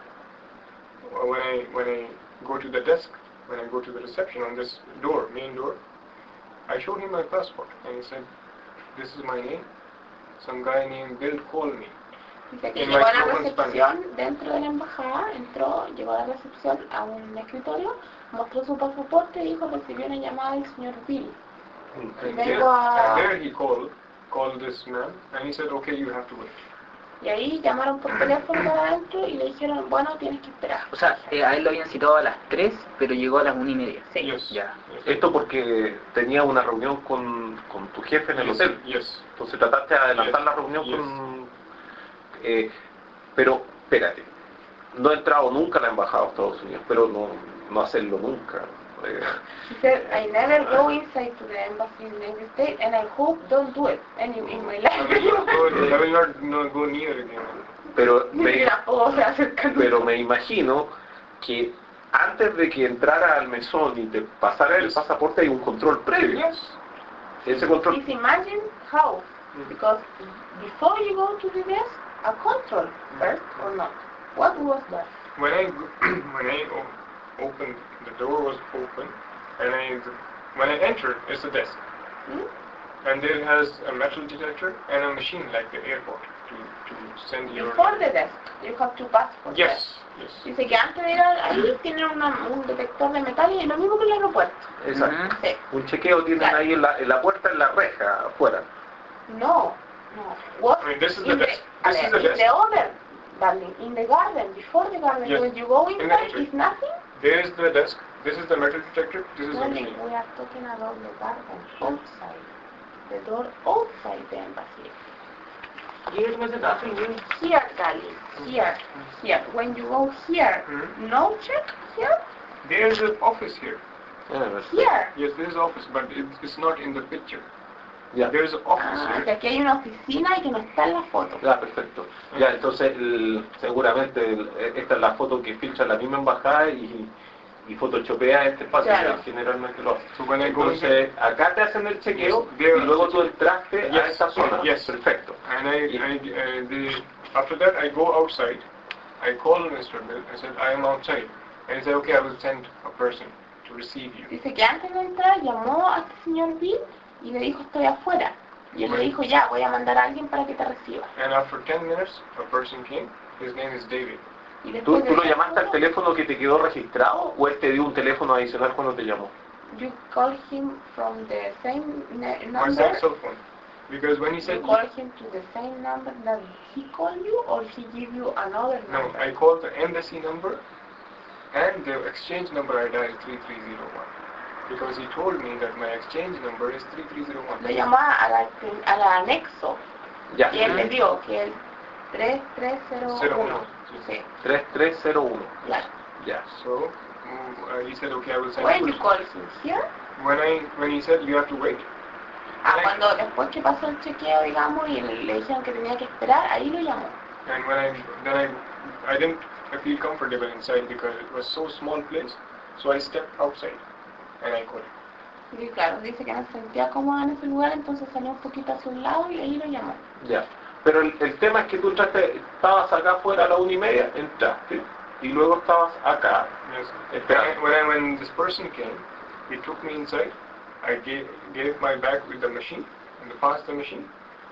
or when I, when I go to the desk, when I go to the reception on this door, main door, I showed him my passport. And he said, this is my name. Some guy named Bill called me. Dice que En llegó a la Microphone recepción dentro de la embajada, entró, llegó a la recepción a un escritorio, mostró su pasaporte y dijo recibió una llamada del señor Bill. And Y there, vengo a... and there he called, called this man, and he said, okay, you have to wait. Y ahí llamaron por teléfono para adentro y le dijeron, bueno, tienes que esperar. O sea, eh, a él lo habían citado a las tres, pero llegó a las una y media. Sí. Yes. Ya. Yes. esto porque tenía una reunión con, con tu jefe en el Yes. hotel. Yes. Entonces trataste de adelantar Yes. la reunión Yes. con... eh, pero, espérate, no he entrado nunca a la embajada de Estados Unidos, pero no, no hacerlo nunca. Eh, He said, I never go inside to the embassy in the United States and I hope don't do it any in my I life. will not go, I will not no, go near again. pero, Ni me, siquiera puedo se acercar. pero me imagino que antes de que entrara al mesón y te pasara el Yes. pasaporte hay un control previo. Yes. Ese control... Please imagine how, because before you go to the desk, a control first or not. What was that? When I when I o- opened, the door was open, and I when I entered, it's a desk, Hmm? and there has a metal detector and a machine like the airport to to send your. Before the desk, you have to pass for Yes. desk. Yes. Dice que antes de ir ahí tienen una- un detector de metales y lo mismo que en el aeropuerto. Exacto. Ujú. Sí. Un chequeo tienen Claro. ahí en la, en la puerta, en la reja, afuera. No, no. What? I mean, this is the in the, desk. a This ver, is the in desk. the other, darling, in the garden, before the garden, Yes. when you go In the inside, entry. is nothing? There is the desk. This is the metal detector. This is the Darling, machine. we are talking about the garden, outside. The door outside the embassy. Here was it after you? Here, darling, here, here. When you go here, Mhm. no check here, There is an office here. here. Yes, there is office, but it's, it's not in the picture. Ya, There is an office Ah, que here. aquí hay una oficina y que no está en la foto. ya, perfecto. Ya, entonces, el- seguramente el- esta es la foto que filtra la misma embajada y, y photoshopea este espacio, Claro. que generalmente lo hace. So when I go in Entonces, acá te hacen el chequeo Yes, there- y luego tú entraste a Yes, esta zona. yes. Perfecto. And I, I uh, the, after that I go outside. I call Mister Bill. I said I am outside, and he said okay, I will send a person to receive you. Dice que antes de entrar llamó a este señor Bill y le dijo estoy afuera. Y él le dijo ya, voy a mandar a alguien para que te reciba. And after ten minutes, a person came. His name is David. Y ¿Tú, después tú de lo diez llamaste al minutos, teléfono que te quedó registrado o él te dio un teléfono adicional cuando te llamó? You call him from the same ne- My number. cell phone. Because when he You said call him to the same number that he called you, or he give you another no, number? I called the embassy number and the exchange number I dialed three three zero one. Because he told me that my exchange number is three three zero Lo one. llamó a la, a la anexo Ya, y él le dio que el tres tres cero Cero uno. uno. Sí, tres tres cero uno. claro. Ya. So mm, uh, he said okay, I will send. a When you person. call him here, When I when he said you have to wait. ah, cuando después que pasó el chequeo, digamos, y le, le dijeron que tenía que esperar, ahí lo llamó. And when I then I I didn't feel comfortable inside because it was so small place. So I stepped outside and I called. Y claro, dice que no se sentía cómoda en ese lugar, entonces salió un poquito hacia un lado y ahí lo llamó. Ya. Pero el, el tema es que tú entraste, estabas acá afuera a la una y media, entraste, y luego estabas acá. Yes. Espera. And when I, when this person came, he took me inside. I gave gave my bag with the machine, and the passed the machine,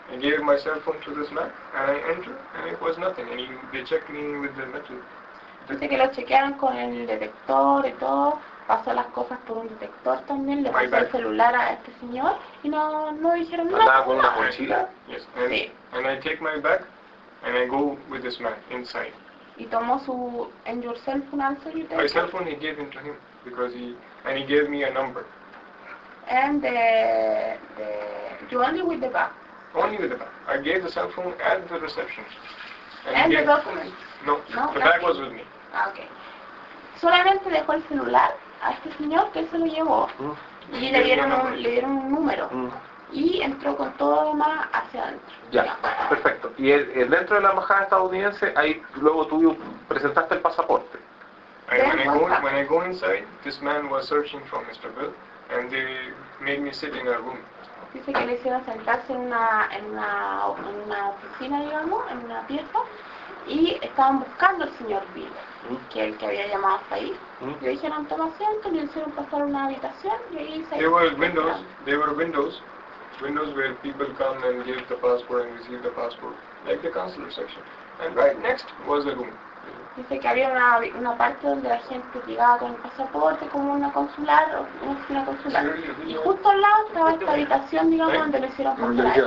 I gave my cell phone to this man, and I entered, and it was nothing. And he, they checked me with the metal. Dice que lo chequearon con el detector y todo, pasó las cosas por un detector también, le My pasó el bag. celular a este señor y no, no dijeron Andaba nada. con una mochila. Yes, and, Sí. and I take my bag, and I go with this man inside. Y tomó su, en your cell phone answer you My take cell phone he gave it to him because he, and he gave me a number. and the, the, you only with the bag Only with the bag. I gave the cell phone at the reception. and he the gave- documents. No, No, the nothing. bag was with me. Ah, ok. Solamente dejó el celular a este señor que él se lo llevó Mm, y le dieron un, le dieron un número mm. y entró con todo lo demás hacia adentro. Ya, perfecto. Y el- el- dentro de la embajada estadounidense, ahí luego tú presentaste el pasaporte. And when I Then go what happened? when I go inside, this man was searching for Mister Bill, and they made me sit in a room. Dice que le hicieron sentarse en una, en una, en una oficina, digamos, en una pieza, y estaban buscando al señor Bill, Mm, que es el que había llamado hasta ahí. mm. Le dijeron toma asiento, le hicieron pasar a una habitación y ahí se... There were windows. There were windows, windows where people come and give the passport and receive the passport, like the consular section. And right next was the room. Dice que había una, una parte donde la gente llegaba con el pasaporte, como una consular, o una oficina consular. Y justo al lado estaba esta habitación, digamos, donde le hicieron pasar a él.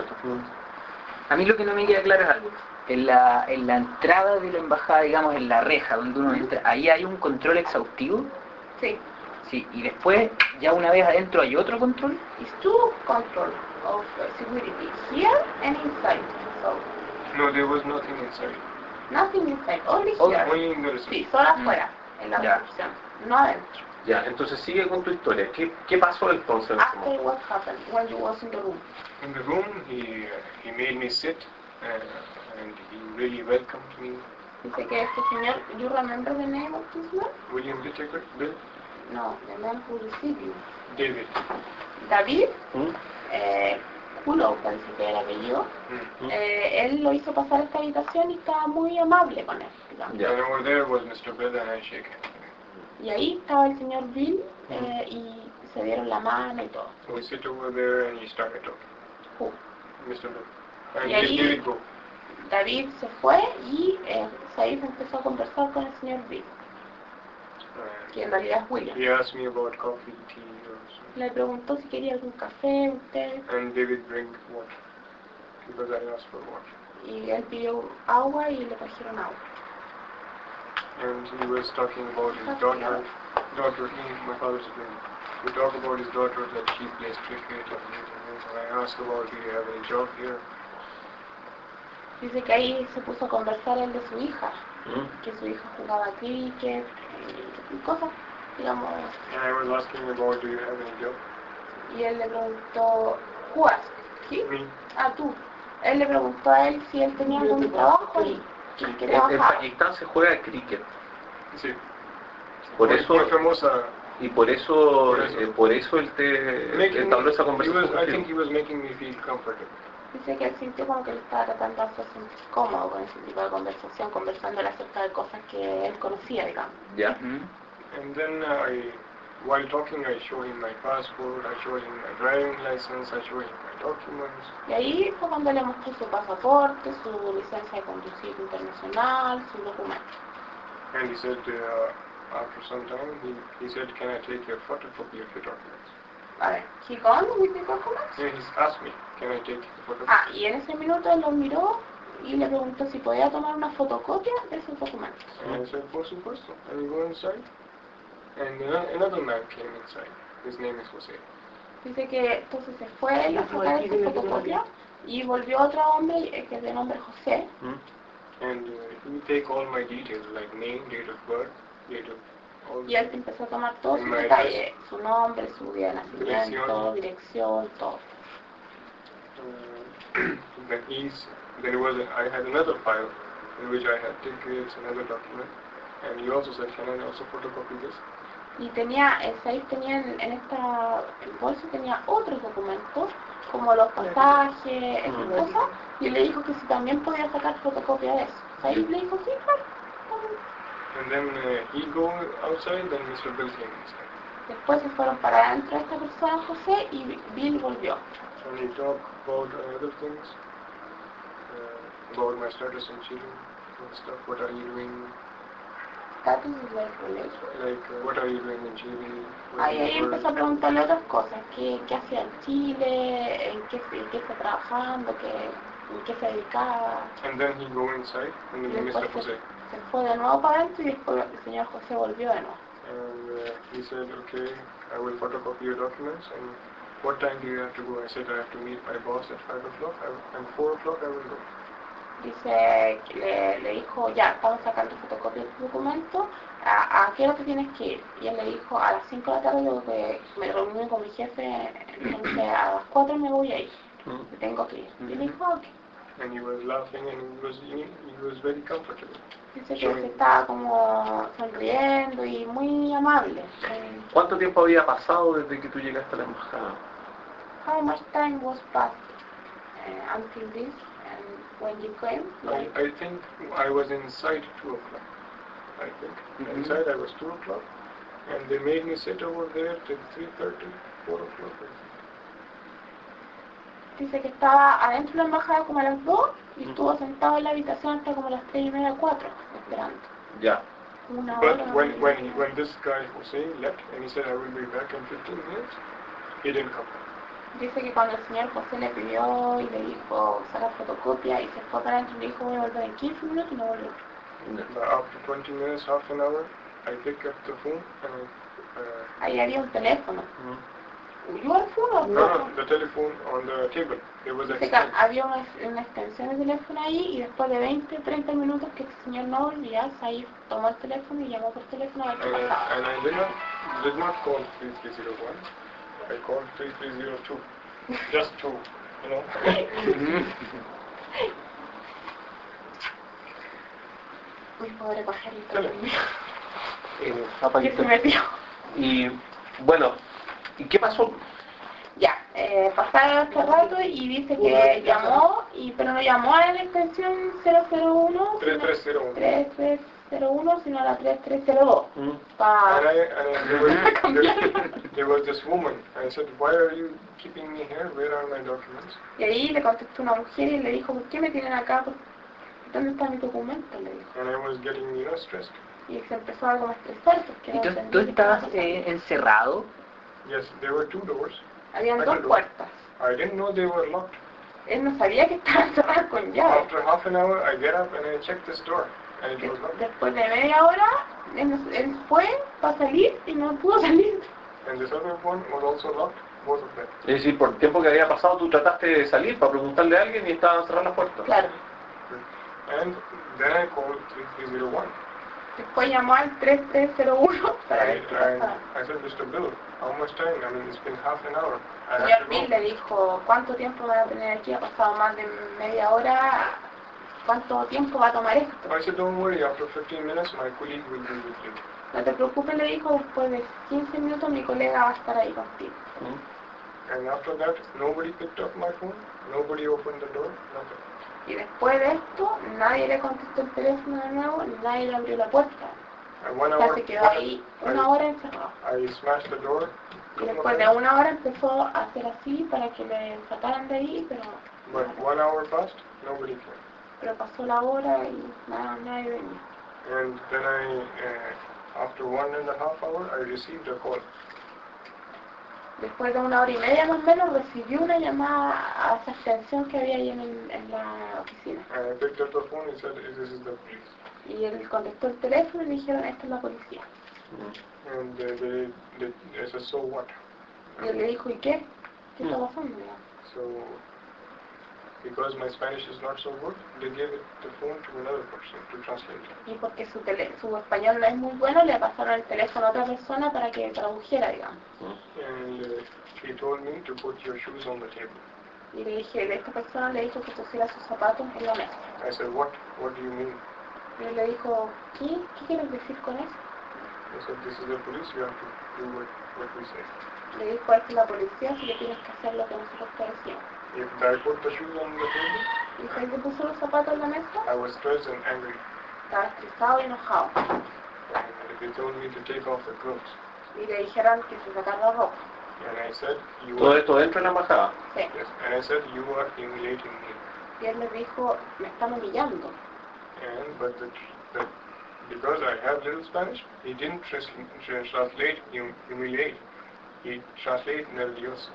A mí lo que no me queda claro es algo. En la, en la entrada de la embajada, digamos, en la reja donde uno entra, ahí hay un control exhaustivo. Sí. Sí, y después, ya una vez adentro, hay otro control. It's two control of uh, security, here and inside. So, No, there was nothing inside. nothing inside, only Oh, here. Only in the reception. Sí, solo afuera, en la Ya. recepción, no adentro. Ya, entonces sigue con tu historia. ¿Qué, qué pasó entonces en ese After momento? what happened, when you was in the room. In the room, he uh, he made me sit, uh, and he really welcomed me. Dice que este señor, you remember the name of this man? William Whittaker, Bill, No, the man who received you. David. David, ¿Mm? eh, Kulo, parece que era el apellido. Mm. Eh, él lo hizo pasar a esta habitación y estaba muy amable con él, digamos. Ya. And over there was Mister Bill, and I shake hands. Y ahí estaba el señor Bill eh, y se dieron la mano y todo. So we sit over there, and he started talking. Who? Mister Bill. And Y he ahí- David go. David se fue y eh, Said empezó a conversar con el señor Bill, que en realidad es William. He asked me about coffee, tea, or something. Le preguntó si quería algún café, un té, And David drank water, because I asked for water. y él pidió agua y le trajeron agua. And he was talking about his daughter, daughter, he, my father's friend. We talked about his daughter, that she plays cricket, and, and I asked about, do you have any job here? Dice que ahí se puso a conversar él de su hija, ¿Mm? que su hija jugaba cricket y, y cosas, digamos. And I was asking about, do you have any job? Y él le preguntó, who asked? ¿Sí? Me. Ah, tú. Él le preguntó a él si él tenía algún trabajo y que, que En, en trabajaba. Pakistán se juega cricket. Sí. Por Muy- eso, muy famosa. y por eso, Por eso. eh, por eso él te Making entabló esa me, he conversación was, I think he contigo. was making me feel comfortable. Dice que él sintió como que él estaba tratando de hacerse sentir cómodo con ese tipo de conversación, conversándole acerca de cosas que él conocía, digamos. Ya. Ujú. And then uh, I, while talking, I show him my passport, I show him my driving license, I show him my documents. Y ahí fue cuando le mostró su pasaporte, su licencia de conducir internacional, su documento. And he said, uh, after some time, he, he said, can I take a photocopy of your documents? A ver, he gone with the documents? And he asked me, can I take a photocopy? Ah, y en ese minuto él lo miró y le preguntó si podía tomar una fotocopia de esos documentos. And I said, por supuesto. And we go inside. And ano- another man came inside. His name is Jose. Dice que entonces se fue él a sacar esa fotocopia y volvió otro hombre eh, que es de nombre José. ¿Mm? And uh, he take all my details, like name, date of birth, date of all Y él empezó a tomar todos sus My detalles, su nombre, su día de nacimiento, Dirección. dirección, todo. Uh, then he's, there was, a, I had another file in which I had tickets and other document, and he also said, can I also photocopy this? Y tenía, el Said tenía en, en esta el bolso tenía otros documentos, como los pasajes, esas cosas, y él le dijo que si también podía sacar fotocopia de eso. Said le dijo, sí, claro. And then uh, he go outside, then Mister Bill came inside. Después se fueron para adentro esta persona, José, y Bill volvió. And he talked about uh, other things. about my status in Chile and stuff. What are you doing? Status is like relation. Like, uh, what are you doing in Chile? Where Ahí, ahí you were- empezó a preguntarle otras cosas, qué, qué hacía en Chile, en qué, en qué está trabajando, qué, en qué se dedicaba. And then he go inside, and then Y Mister después se, Jose. se fue de nuevo para adentro y después el señor José volvió de nuevo. And uh, he said, okay, I will photocopy your documents, and what time do you have to go? I said, I have to meet my boss at five o'clock, I- and four o'clock I will go. Dice, que le, le dijo, ya, estamos sacando fotocopia de tu documento, ¿a, ¿a qué hora te tienes que ir? Y él le dijo, a las cinco de la tarde tengo que me reuní con mi jefe, entonces a las cuatro me voy a ir, me tengo que ir. Y le dijo, ok. And he was laughing, and he was, he, he was very comfortable. Dice que se estaba como sonriendo y muy amable. muy- ¿Cuánto tiempo había pasado desde que tú llegaste a la embajada? How much time was passed uh, until this, and when you came? I, I think I was inside two o'clock. I think. Mhm. Inside I was two o'clock, and they made me sit over there till three thirty, four o'clock. I think. Dice que estaba adentro de la embajada como a las dos y estuvo sentado en la habitación hasta como las tres y media, cuatro, esperando. Ya. Una But hora. when when he, when this guy Jose left and he said I will be back in fifteen minutes, he didn't come. Dice que cuando el señor José le pidió y le dijo sacar fotocopia y se fue para adentro y le dijo voy a volver en quince minutos y no volvió. But after twenty minutes, half an hour, I picked up the phone and uh, Ahí había un teléfono. Mm. ¿You are phone or no, no? no, the telephone on the table. There was a Dice que había una, una extensión de teléfono ahí y después de veinte, treinta minutos que el señor no volvía, ahí tomó el teléfono y llamó por teléfono a ver qué and, pasaba. and I did not did not call three three zero one. I called three three zero two. Just two, you know. Uy, pobre pajarito. Dale. Eh, ¿Qué Zapatito. se metió? Y bueno, ¿y qué pasó? Ya, eh, pasaron este rato y dice que llamó, y pero no llamó a la extensión cero cero uno, Tres tres zero one. tres tres cero uno, sino a la tres tres cero dos. Mm. And Pa... I and I, there, was, there, there was this woman. I said, why are you keeping me here? Where are my documents? Y ahí le contestó una mujer y le dijo, ¿por qué me tienen acá? ¿Por- ¿Dónde está mi documento? Le dijo. And I was getting, you know, stressed. Y se empezó algo a estresar porque ¿Y no tú, entendía tú qué estaba estabas pasando. eh, encerrado? Yes, there were two doors. Habían I dos don't know. puertas. I didn't know they were locked. Él no sabía que estaban cerradas con llave. After half an hour, I get up and I check this door, and it was locked. Después de media hora, él, él fue para salir y no pudo salir. And this other one was also locked, both of them. Es decir, por el tiempo que había pasado, tú trataste de salir para preguntarle a alguien y estaban cerradas las puertas. Claro. And then I called three three zero one. Después llamó al tres tres cero uno para ver And, qué and pasaba. I said, Mister Bill, how much time? I mean, it's been half an hour. I El have señor to Bill go. le dijo, ¿cuánto tiempo va a tener aquí? Ha pasado más de media hora. ¿Cuánto tiempo va a tomar esto? I said, don't worry, after fifteen minutes, my colleague will be with you. No te preocupes, le dijo, después de quince minutos mi colega va a estar ahí contigo. Mm. And after that, nobody picked up my phone, nobody opened the door, nothing. Y después de esto, nadie le contestó el teléfono de nuevo, nadie le abrió la puerta. And one O sea, hour, se quedó ahí una hora encerrado. I smashed the door. Y después de una hora empezó a hacer así para que le sacaran de ahí, pero, But one hour passed, nobody came. pero pasó la hora y nada, nadie venía. And then I, uh, after one and a half hour, I received a call. Después de una hora y media más o menos recibí una llamada a esa extensión que había ahí en, el- en la oficina. And I picked up the phone and said, this is the police. Y él contestó el teléfono y le dijeron, esta es la policía. And uh, they, they, I said, so what? Y él le dijo, ¿y qué? ¿Qué está pasando? So, because my Spanish is not so good, they gave it, the phone to another person to translate. Y porque su, tele, su español no es muy bueno, le pasaron el teléfono a otra persona para que tradujera, digamos. And uh, he told me to put your shoes on the table. Y le dije, esta persona le dijo que pusiera sus zapatos en la mesa. I said, what? What do you mean? Y él le dijo, ¿qué? ¿Qué quieres decir con eso? I said, this is the police, you have to do what, what we say. Le dijo, esta es la policía, así que tienes que hacer lo que nosotros te decimos. If I put the shoes on the table, Y cuando se puso los zapatos en la mesa, I was stressed and angry. estaba estresado y enojado. And they told me to take off the clothes. Y le dijeron que se sacara la ropa. And I said, you Todo are, esto dentro de la embajada. Sí. yes. And I said, you are humiliating me. Y él les dijo, me están humillando. And but the, the, because I have little Spanish, he didn't trans- trans- translate hum- humiliate. He translated nervioso.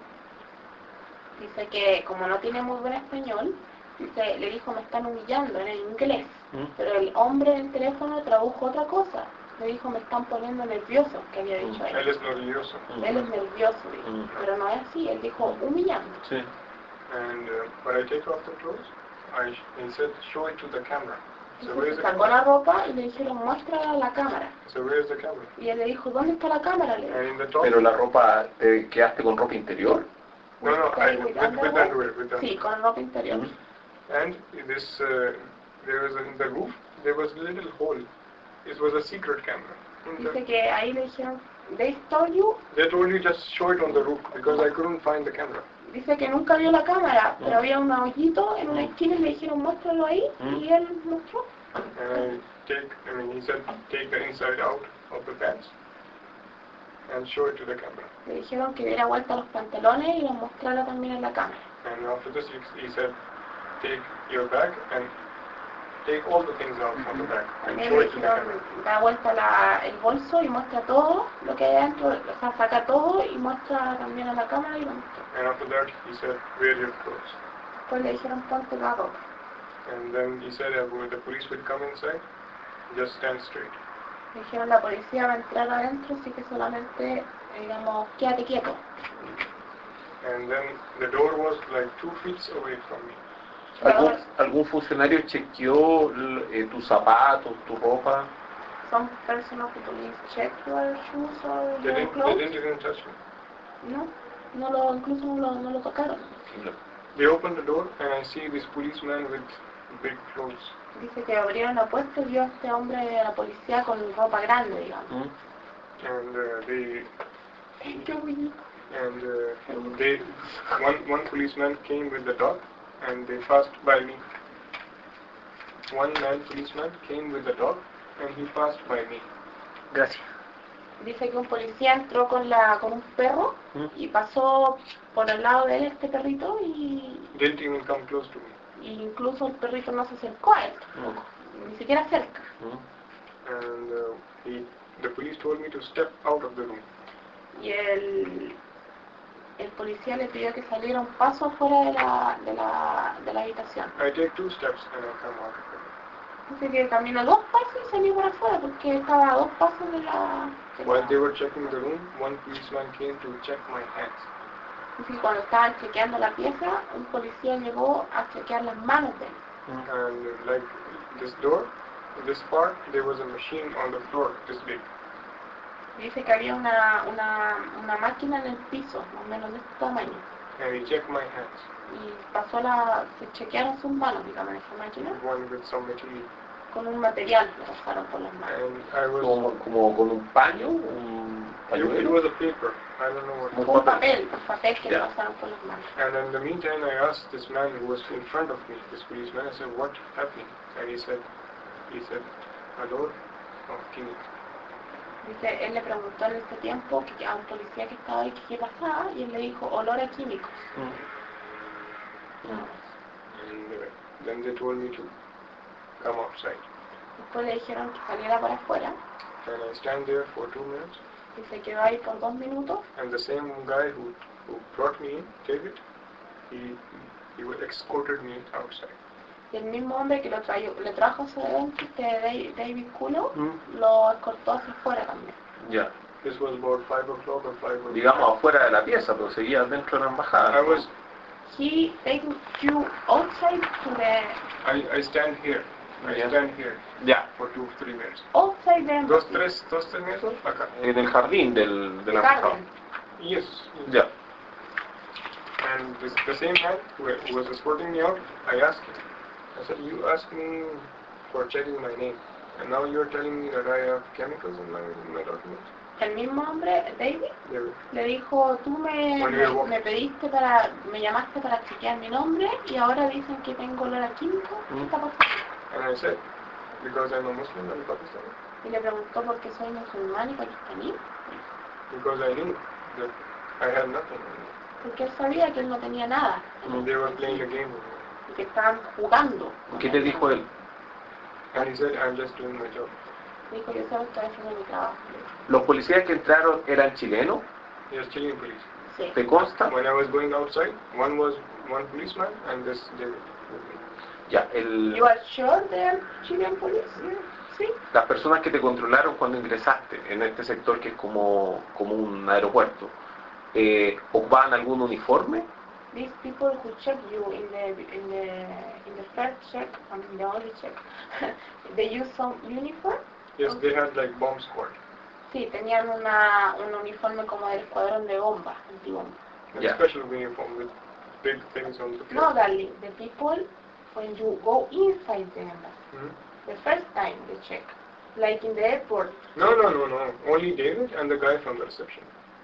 Dice que como no tiene muy buen español, dice, le dijo, me están humillando en el inglés. ¿Mm? Pero el hombre en el teléfono tradujo otra cosa. Le dijo, me están poniendo nervioso, que había dicho Él él. es nervioso. Él es nervioso, dijo. Mm. Pero no es así, él dijo humillando. Sí. And uh, when I take off the clothes, I he said, show it to the camera. So where is Entonces the sacó la camera? ropa y le dijeron, muéstrala a la cámara. So where is the camera? Y él le dijo, ¿dónde está la cámara? Le dijo. And in the top. Pero la ropa, ¿te quedaste con ropa interior? No, no, I, With with, with underwear? underwear, with Sí, underwear. con ropa interior. Mm. And this, uh, there was in the roof, there was a little hole. It was a secret camera. In Dice the, que ahí le dijeron, they told you, they told you just show it on the roof because I couldn't find the camera. dice que nunca vio la cámara, pero Mm. había un hoyito en una Mm. esquina y le dijeron, muéstralo ahí, Mm. y él mostró. And I take, I mean, he said, take the inside out of the pants and show it to the camera. Le dijeron que diera vuelta los pantalones y los mostrara también en la cámara. And after this, he, he said, take your bag and take all the things out from the bag and También show le it to the dijeron, camera. da vuelta la, el bolso y muestra todo lo que hay adentro, o sea, saca todo y muestra también a la cámara y lo mostró. And after that, he said, wear your clothes. Después le dijeron, ponte la ropa. And then he said, uh, when the police would come inside, just stand straight. Le dijeron, la policía va a entrar adentro, así que solamente, digamos, quédate quieto. And then the door was like two feet away from me. ¿Algún, algún funcionario chequeó l- eh, tus zapatos, tu ropa? Some person of the police check your shoes or They your didn't, they clothes. didn't even touch me. No, no lo, incluso no lo, no lo tocaron. No. They opened the door and I see this policeman with big clothes. Dice que abrieron la puerta y vio a este hombre de la policía con ropa grande, digamos. ¿Mm? And uh, they Qué bonito. and uh, they one one policeman came with the dog and they passed by me. One man policeman came with the dog and he passed by me. Gracias. Dice que un policía entró con la con un perro ¿Mm? y pasó por el lado de él este perrito y, Didn't even come close to me. y incluso el perrito no se acercó a él, ¿Mm? ni siquiera cerca. ¿Mm? And uh, he, the police told me to step out of the room. Y el, el policía le pidió que saliera un paso afuera de la, de la, de la habitación. I take two steps and I come out of the room. Dice que caminó dos pasos y salió por afuera porque estaba a dos pasos de la... de la- While they were checking the room, one policeman came to check my hands. Dice que cuando estaban chequeando la pieza, un policía llegó a chequear las manos de él. And uh, like this door, this part, there was a machine on the floor, this big. Dice que había una, una, una máquina en el piso, más o menos de este tamaño. And he checked my hands, Y pasó la... se chequearon sus manos, digamos, en esa máquina, one with some material. con un material que pasaron por las manos. And I was, Como, como con un paño, un it, it pañuelo. was a paper, I don't know what. Como Un papel, un papel que le Ya. pasaron por las manos. And in the meantime, I asked this man who was in front of me, this policeman, I said, what happened? And he said, he said, hello, oh, clinic. Dice, él le preguntó en este tiempo que, a un policía que estaba ahí que qué pasaba y él le dijo olor a químicos. ¿Mm? ¿Mm? And uh, then they told me to come outside. Después le dijeron que saliera para afuera And I stand there for two minutes, y se quedó ahí por dos minutos. and the same guy who, who brought me in, David, he, he escorted me outside. Y el mismo hombre que lo trajo, le trajo hacia adentro, este David, David Culo, ¿Mm? lo escortó hacia afuera también. Ya. This was about five o'clock or five o'clock. Digamos afuera de la pieza, pero seguía dentro de la embajada. I was, He taken you outside to the I, I stand here. I Yeah. stand here Ya. for two, three minutes. outside the Dos, embassy. tres, dos, tres minutos, acá. En el jardín del, de The la embajada. garden. Yes. Ya. And this, the same man who, who was escorting me out, I asked him. I said, you asked me for checking my name, and now you're telling me that I have chemicals in my, in my documents? El mismo hombre, David, There. le dijo, tú me, Bueno, me, yo- me pediste para, me llamaste para chequear mi nombre y ahora dicen que tengo olor a químico. ¿Qué Mm. está pasando? And I said, because I'm a Muslim and Pakistani, Y le preguntó por qué soy musulmán y pakistaní, because I knew that I had nothing. porque él sabía que él no tenía nada. And they were playing a game with me. y que estaban jugando. ¿Qué te dijo él? And he said, I'm just doing my job. Dijo, yo solo estoy haciendo mi trabajo. ¿Los policías que entraron eran chilenos? He was Chilean police. Sí. ¿Te consta? When I was going outside, one was one policeman and this David. Ya, el, You are sure they are Chilean police? Sí. las personas que te controlaron cuando ingresaste en este sector que es como, como un aeropuerto, eh, ¿ocupaban algún uniforme? These people who check you in the in the in the first check, I mean the only check, they use some uniform. Yes, they had like bomb squad. Sí, tenían una un uniforme como del escuadrón de bomba, antibomba. A Yeah. special uniform with big things on the No, darling, the people when you go inside the embassy, Hmm? the first time they check, like in the airport. No, no, no, no. Only David and the guy from the reception.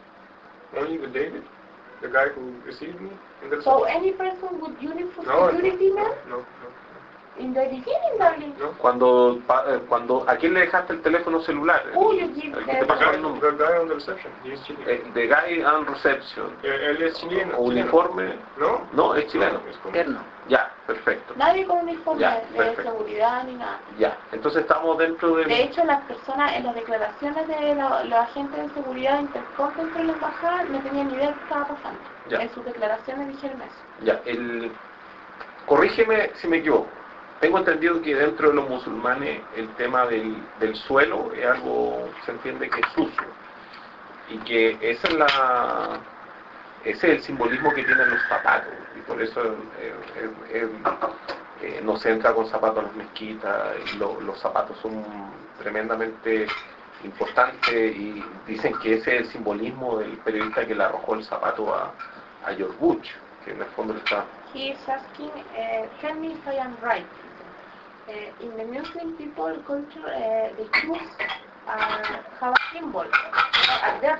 Only the David, the guy who received me in the So reception. any person with uniform No, security no, man no, no, in the beginning, darling. no. Cuando, pa- eh, cuando, ¿a quién le dejaste el teléfono celular? Who you give El que the- te The pasó guy, el número. the guy on the reception, he is Chilean. Eh, The guy on reception. Eh, Él es chileno. ¿O chileno. uniforme? No, No, es chileno. es como- Interno. Ya, perfecto. Nadie con uniforme Ya, de perfecto. seguridad ni nada. Ya, entonces estamos dentro del... De hecho, las personas en las declaraciones de la- los agentes de seguridad de Interpol dentro de la embajada no tenían ni idea de qué estaba pasando. Ya. En sus declaraciones dijeron eso. Ya, el... Corrígeme si me equivoco. Tengo entendido que dentro de los musulmanes el tema del, del suelo es algo, se entiende que es sucio. Y que esa es la... Ese es el simbolismo que tienen los zapatos. Y por eso eh, eh, eh, eh, no se entra con zapatos a las mezquitas. Y lo- los zapatos son tremendamente importantes. Y dicen que ese es el simbolismo del periodista que le arrojó el zapato a, a George Bush. Que en el fondo le está... He is asking, uh, tell me if I am right. Uh, in the Muslim people culture, uh, the shoes uh, have a symbol, a dirty.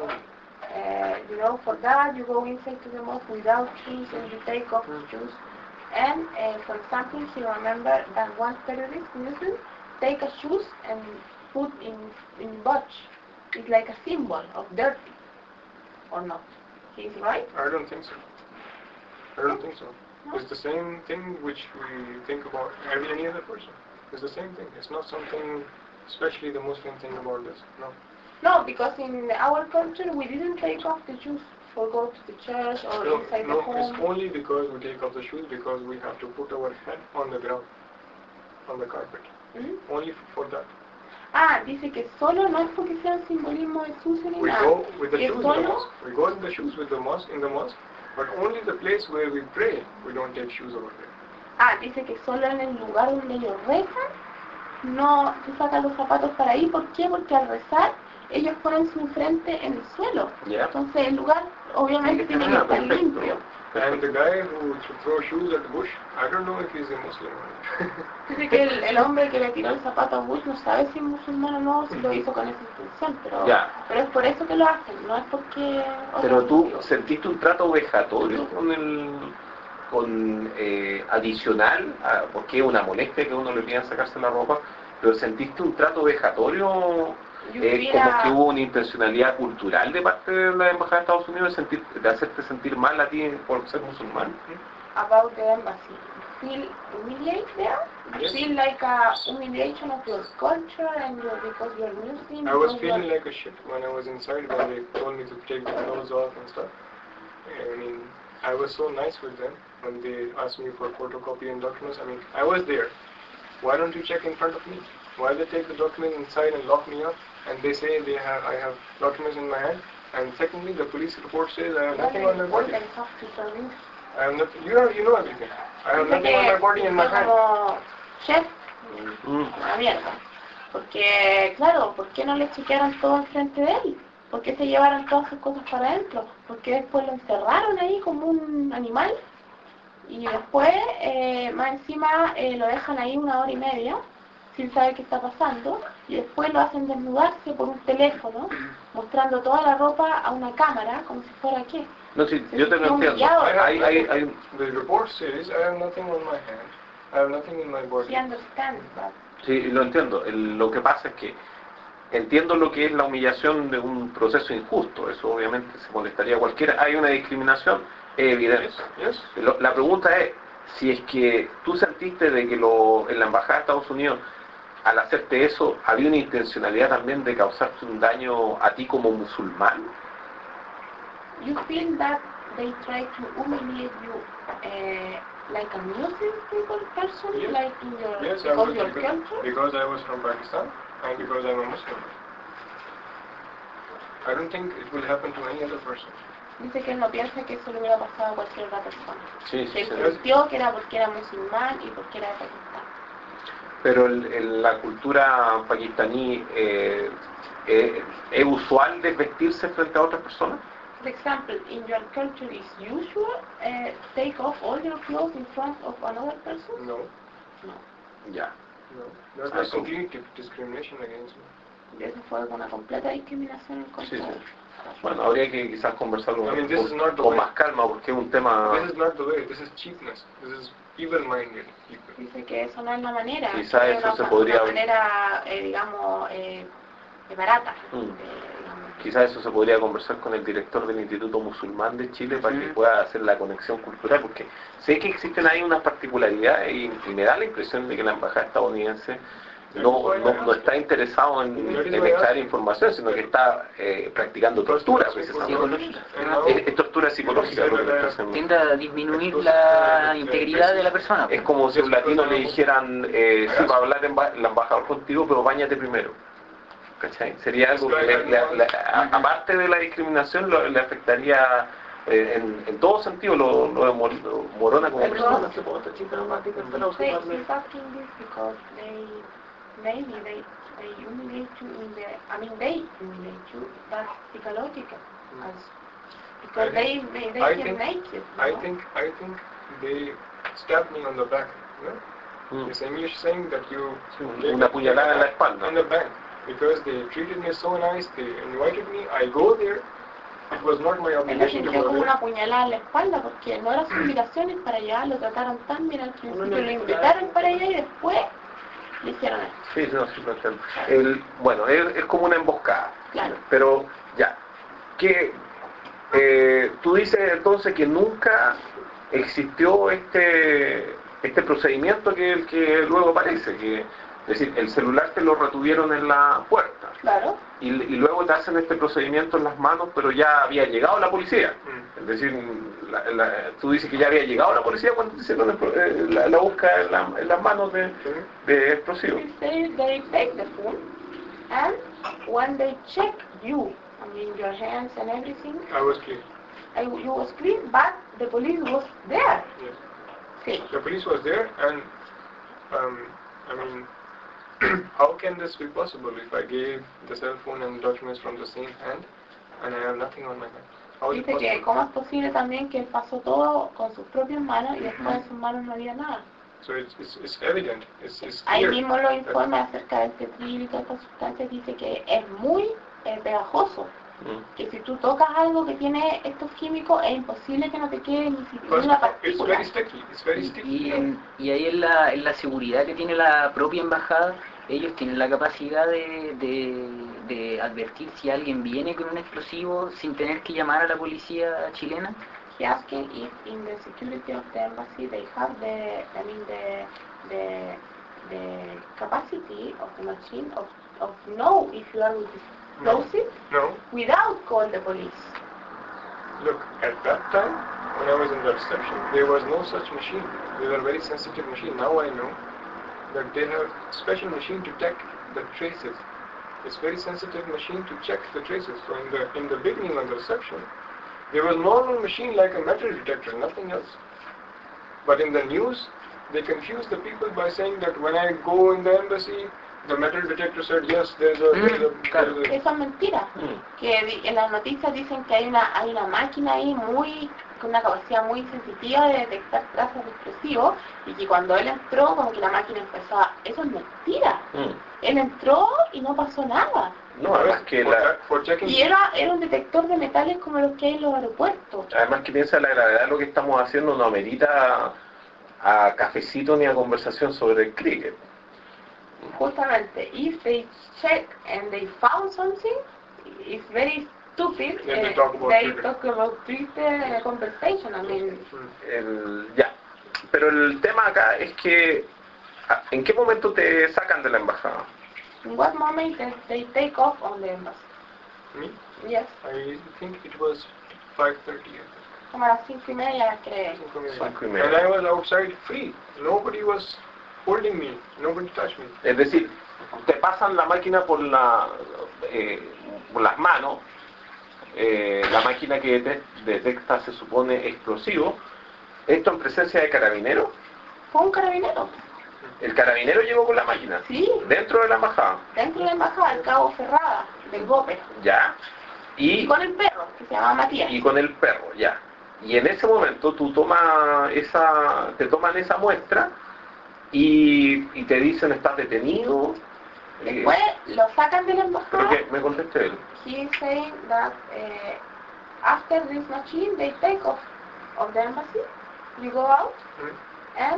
Uh, you know, for that you go inside to the mosque without shoes and you take off the shoes. And uh, for example, he remembered that one terrorist Muslim take a shoes and put in in botch. It's like a symbol of dirty, or not? He's right. I don't think so. I don't think so. It's the same thing which we think about every any other person. It's the same thing. It's not something, especially the Muslim thing about this. No. No, because in our culture we didn't take off the shoes for go to the church or No, inside no, the home. it's only because we take off the shoes because we have to put our head on the ground, on the carpet. ¿Mm? Only f- for that. Ah, dice que solo no es porque sea un simbolismo de sucio ni We nada. go with the que shoes in the solo, mosque. We go in the shoes with the mosque in the mosque, but only the place where we pray, we don't take shoes over there. ah, dice que solo en el lugar donde ellos rezan no se sacan los zapatos para ahí. ¿Por qué? Porque al rezar ellos ponen su frente en el suelo. Ya. Entonces el lugar obviamente tiene que Ah, estar perfecto. limpio. And the guy who th- throw shoes at the bush, I don't know if he's a Muslim or not. Dice que el, el hombre que le tiró el zapato a Bush no sabe si es musulmán o no, si lo hizo con esa intención, pero, Ya. pero es por eso que lo hacen, no es porque... otro Pero tú motivo. sentiste un trato vejatorio con el... con eh, adicional, a- porque es una molestia que uno le pida sacarse la ropa, pero sentiste un trato vejatorio, Yo eh, hubiera- como que hubo una intencionalidad cultural de parte de la Embajada de Estados Unidos de, sentir, de hacerte sentir mal a ti por ser musulmán. About the embassy. Feel humiliated there? Yes. Feel like a humiliation of your culture and your, because you're Muslim? I was because feeling you're- like a shit when I was inside when they told me to take the clothes off and stuff. I mean, I was so nice with them when they asked me for photocopy and documents. I mean, I was there. Why don't you check in front of me? Why they take the document inside and lock me up? And they say they have, I have documents in my hand. And secondly, the police report says I have nothing on my body. They have to service. I have nothing. You know, you know everything. I have Dice nothing on my body que and my dice hand. como, chef, Mm. una mierda. Porque, claro, ¿por qué no le chequearon todo enfrente de él? ¿Por qué se llevaron todas sus cosas para adentro? ¿Por qué después lo encerraron ahí como un animal? Y después, eh, más encima, eh, lo dejan ahí una hora y media, sin saber qué está pasando, y después lo hacen desnudarse por un teléfono, mostrando toda la ropa a una cámara, como si fuera qué. No, sí, yo te lo Qué entiendo. humillado. Hay, hay, hay, The report says I have nothing on my hand. I have nothing in my He body. understands that. sí, lo entiendo. El- lo que pasa es que entiendo lo que es la humillación de un proceso injusto. Eso obviamente se molestaría a cualquiera. Hay una discriminación, es evidente. Yes, yes. Lo- La pregunta es, si es que tú sentiste de que lo, en la embajada de Estados Unidos, al hacerte eso, había una intencionalidad también de causarte un daño a ti como musulmán. You feel that they try to humiliate you uh, like a Muslim people person, Yes. like in your, Yes, I because was your because, culture? because I was from Pakistan and because I'm a Muslim. I don't think it will happen to any other person. Dice que él no piensa que eso le hubiera pasado a cualquier otra persona. Sí, Se sí, sí. sintió que era porque era musulmán y porque era de Pakistán. Pero el, el, la cultura pakistaní eh, eh, es usual desvestirse frente a otras personas. For example, in your culture is usual uh, take off all your clothes in front of another person? No, No. Ya. no. That's Ah, like so- complete di- discrimination against me. Y eso fue una completa discriminación en contra Sí, sí. de él. Bueno, habría que quizás conversarlo I mean, this is con, not the con way. más calma porque es un tema... This is not the way. This is cheapness. This is evil-minded people. Dice que eso no es la manera, Quizá que es eso una, se ma- podría- una manera, eh, digamos, eh, eh, barata. Mm. eh, digamos. Quizás eso se podría conversar con el director del Instituto Musulmán de Chile para que Ujú. pueda hacer la conexión cultural, porque sé que existen ahí unas particularidades y, y me da la impresión de que la embajada estadounidense no, no, no está interesado en, en extraer información, sino que está eh, practicando tortura, precisamente. Psicológica. And now, Es, es tortura psicológica lo que está haciendo. Tiende a disminuir la integridad de la persona. Es como si a un latino le dijeran, eh, sí, va a hablar en ba- el embajador contigo, pero báñate primero. ¿Cachai? Sería algo que, le- le- le- a- aparte de la discriminación, lo- le afectaría eh, en, en todo sentido, lo, lo de Mor- lo Morona como Pero- persona. Se puede estar chiste nomás, tica, pero They, observarle. he's asking this because they, maybe they, they humiliate you in the, I mean they humiliate you, but psychological, as, because I they, think- they, they I can think- make you. I know? think I think they stabbed me on the back. You know? Mm. It's English saying that you Sí, take una a- puñalada en la espalda. in the back because they treated me so nice. They invited me. I go there. It was not my Él lo obligation to sintió go como there. una puñalada en la espalda porque no era su obligación ir para allá, lo trataron tan bien al principio, lo invitaron para allá y después le hicieron esto. Sí, no, sí, lo entiendo. El, bueno, es, es como una emboscada. Claro. Pero ya, que eh, tú dices entonces que nunca existió este este procedimiento que el que luego aparece, que es decir, el celular te lo retuvieron en la puerta Claro. y, y luego te hacen este procedimiento en las manos, pero ya había llegado la policía. Mm. Es decir, la- la- tú dices que ya había llegado la policía cuando te hicieron el pro- eh, la, la búsqueda en, la- en las manos de, de explosivos. They, they take the phone and when they check you, I mean your hands and everything, I was clean. I, you was clean, but the police was there. Yes. Sí. The police was there, and um, I mean, how can this be possible if I gave the cell phone and documents from the same hand, and I have nothing on my hand? How is it Dice que possible? cómo es posible también que él pasó todo con sus propias manos y después en sus manos no había nada. So it's, it's, it's evident. It's, it's Ahí clear. mismo los informes acerca del tetril y todas estas sustancias dice que es muy eh, pegajoso. Mm. Que si tú tocas algo que tiene estos químicos es imposible que no te quede ni siquiera First una of all, it's partícula. very sticky. It's very Y, sticky. y en- y ahí en la, en la seguridad que tiene la propia embajada, ellos tienen la capacidad de, de, de advertir si alguien viene con un explosivo sin tener que llamar a la policía chilena. He asking if in the security of the embassy they have the, I mean the, the, the capacity of the machine of, of know if you are with explosive No, without calling the police. look, at that time, when I was in the reception, there was no such machine. They were very sensitive machine. Now I know that they have special machine to check the traces. It's very sensitive machine to check the traces. So in the in the beginning of the reception, there was normal machine like a metal detector, nothing else. But in the news, they confuse the people by saying that when I go in the embassy, the metal detector said yes, there's a, there's a, Mm, claro. there's a Eso es mentira. Mm. Que di- en las noticias dicen que hay una, hay una máquina ahí muy, con una capacidad muy sensitiva de detectar trazas de explosivos y que cuando él entró como que la máquina empezó a... Eso es mentira. Mm. Él entró y no pasó nada. No, además que for, la, check- for checking. Y era, era un detector de metales como los que hay en los aeropuertos. además que piensa la gravedad de lo que estamos haciendo no amerita a, a cafecito ni a conversación sobre el cricket. Justamente, if they check and they found something, it's very stupid. Then they eh, talk about they Twitter. talk about Twitter and a conversation. I mean, El, ya. pero el tema acá es que, ¿en qué momento te sacan de la embajada? In what moment they, they take off on the embassy? Me? Yes. I think it was five thirty. Como a las cinco y media, creo. Cinco y media. And I was outside free. Nobody was holding me. Nobody touched me. Es decir, te pasan la máquina por, la, eh, por las manos, eh, la máquina que dete- detecta, se supone, explosivos. ¿Esto en presencia de carabineros? Fue un carabinero. El carabinero llegó con la máquina, Sí. dentro de la embajada, Dentro de la embajada, al cabo Ferrada, del Gope. ya, Y y, con el perro, que se llama Matías. y con el perro, ya. Y en ese momento tú tomas esa, te toman esa muestra y, y te dicen estás detenido. eh, Después lo sacan de la Creo embajada. que me contesté él. He is saying that uh, after this machine they take off of the embassy, you go out, and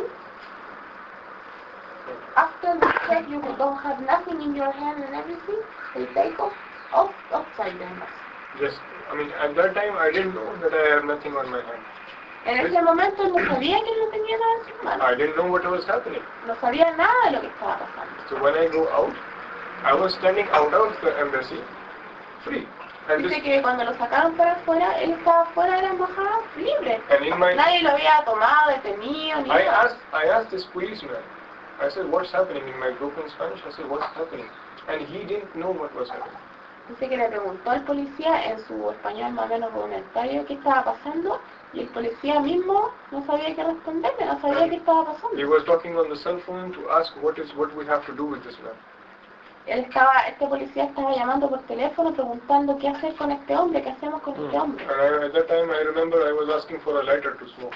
after they check you don't have nothing in your hand and everything, they take off, off outside the embassy. Yes. I mean, at that time I didn't know that I have nothing on my hand. En ese momento él no sabía que él no tenía nada en sus manos, I didn't know what was happening. no sabía nada de lo que estaba pasando. So when I go out, I was standing out of the embassy, free. And, this, Dice que cuando lo sacaron para afuera, él estaba fuera de la embajada libre. and in my, Nadie lo había tomado, detenido, ni I nada. asked, I asked this policeman. I said, "What's happening?" In my broken Spanish, I said, "What's happening?" And he didn't know what was happening. Dice que le preguntó al policía en su español más o menos rudimentario qué estaba pasando y el policía mismo no sabía qué responderle, no sabía qué estaba He pasando. was talking on the cell phone to ask what is what we have to do with this man. Él estaba, este policía estaba llamando por teléfono preguntando qué hacer con este hombre, qué hacemos con este hombre. And I, at that time, I remember I was asking for a lighter to smoke.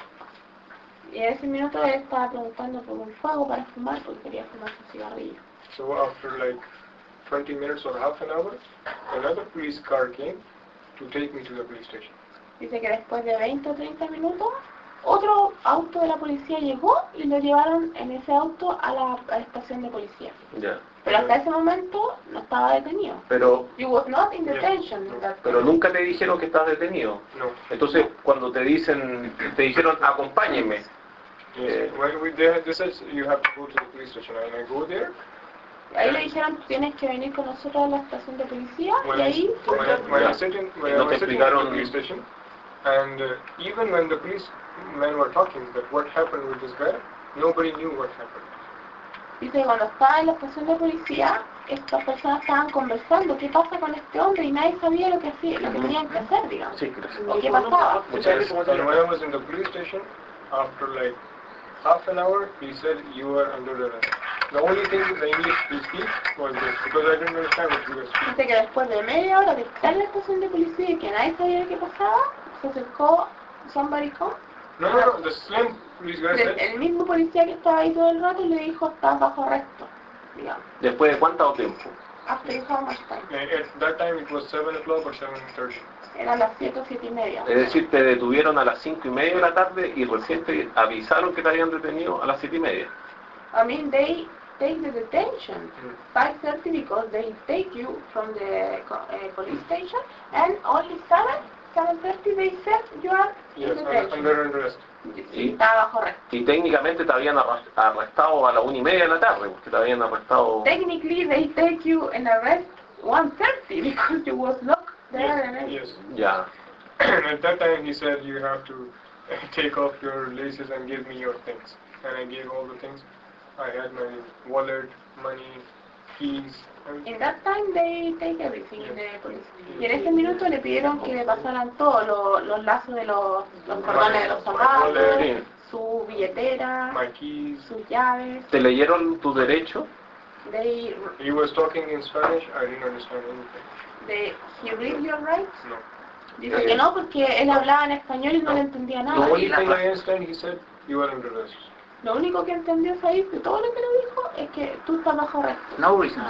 Y en ese minuto él estaba preguntando por un fuego para fumar porque quería fumar su cigarrillo. So after like twenty minutes or half an hour, another police car came to take me to the police station. Dice que después de veinte o treinta minutos, otro auto de la policía llegó y lo llevaron en ese auto a la, a la estación de policía. Ya. Pero hasta ese momento no estaba detenido. Pero, He was not in detention. in that pero time. nunca te dijeron que estás detenido. No. Entonces, cuando te dicen, te dijeron acompáñenme, Yes. Eh, When we there, they said you have to go to the police station, and I go there. Ahí le dijeron, tienes que venir con nosotros a la estación de policía When y I, ahí when I, when Yeah. I sit in, when No I te was sitting in the explicaron- police station, and uh, even when the policemen were talking that what happened with this guy, nobody knew what happened. dice que cuando estaba en la estación de policía, estas personas estaban conversando qué pasa con este hombre y nadie sabía lo que hacía, lo que tenían que hacer, digamos. sí, gracias. O qué pasaba. Muchas Yes. gracias. And when I was in the police station, after like half an hour, he said you are under arrest. The only thing the English he speak was this, because I didn't understand what he was speaking. Dice que después de media hora de estar en la estación de policía y que nadie sabía qué pasaba, se acercó somebody come. No, no, no. The slim police guy El, said, el mismo policía que estaba ahí todo el rato le dijo, estás bajo arresto, digamos. ¿Después de cuánto tiempo? After how much time? uh, at that time it was seven o'clock or seven thirty. Eran las siete o siete y media. Es decir, te detuvieron a las cinco y media de la tarde y recién te avisaron que te habían detenido a las siete y media. I mean, they take the detention five thirty because they take you from the co- uh, police station, and only seven, seven thirty they said you are in Yes, under, detention. under arrest. Sí, estaba bajo arresto. Y técnicamente te habían arras- arrestado a la una y media de la tarde, porque te habían arrestado... Technically, they take you in arrest one thirty because you was locked there and everything. Yes. Ya. And at that time he said you have to take off your laces and give me your things. And I gave all the things. I had my wallet, money, keys. everything. In that time they take everything in the police. Y en ese minuto le pidieron que le pasaran todo, lo- los lazos de los, los cordones de los zapatos, Sí. su billetera, My keys. sus llaves. ¿Te leyeron tu derecho? They, He was talking in Spanish. I didn't understand anything. they, he read your rights. No. Dice que no porque él hablaba en español y no le entendía The nada. only y la thing pa- I understand, he said, you are under arrest. Lo único que entendió Said de todo lo que le dijo es que tú estás bajo arresto. No reason.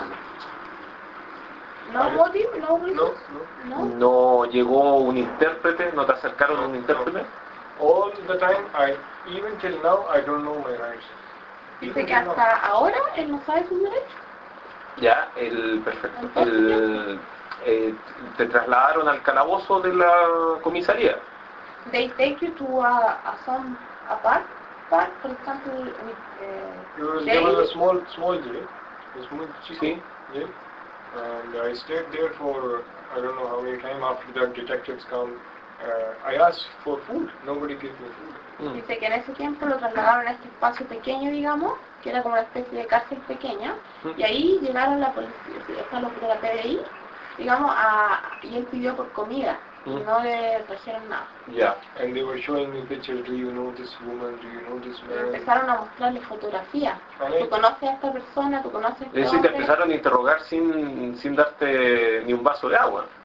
No motive, no reason. No, no. No. ¿No llegó un intérprete? ¿No te acercaron un intérprete? All the time, I even till now, I don't know my rights. Dice Even que till now. hasta ahora él no sabe sus derechos. Ya, el perfecto. El, eh, te trasladaron al calabozo de la comisaría. They take you to a, a some apart start, for example, with uh, There was, jail. there was a small, small jail, a small chico Sí. jail, and I stayed there for I don't know how many times. After that, detectives come. Uh, I asked for food. Nobody gave me food. Mm. Dice que en ese tiempo lo trasladaron a este espacio pequeño, digamos, que era como una especie de cárcel pequeña, Mm. y ahí llegaron la policía, o sea, los de la P D I, digamos, a, y él pidió por comida, y Mm. no le trajeron nada. Ya. And they were showing me pictures. Do you know this woman? Do you know this Y man? empezaron a mostrarle fotografías. Vale. Tú conoces a esta persona, tú conoces a Es este decir, te hombre. empezaron a interrogar sin, sin darte ni un vaso de agua.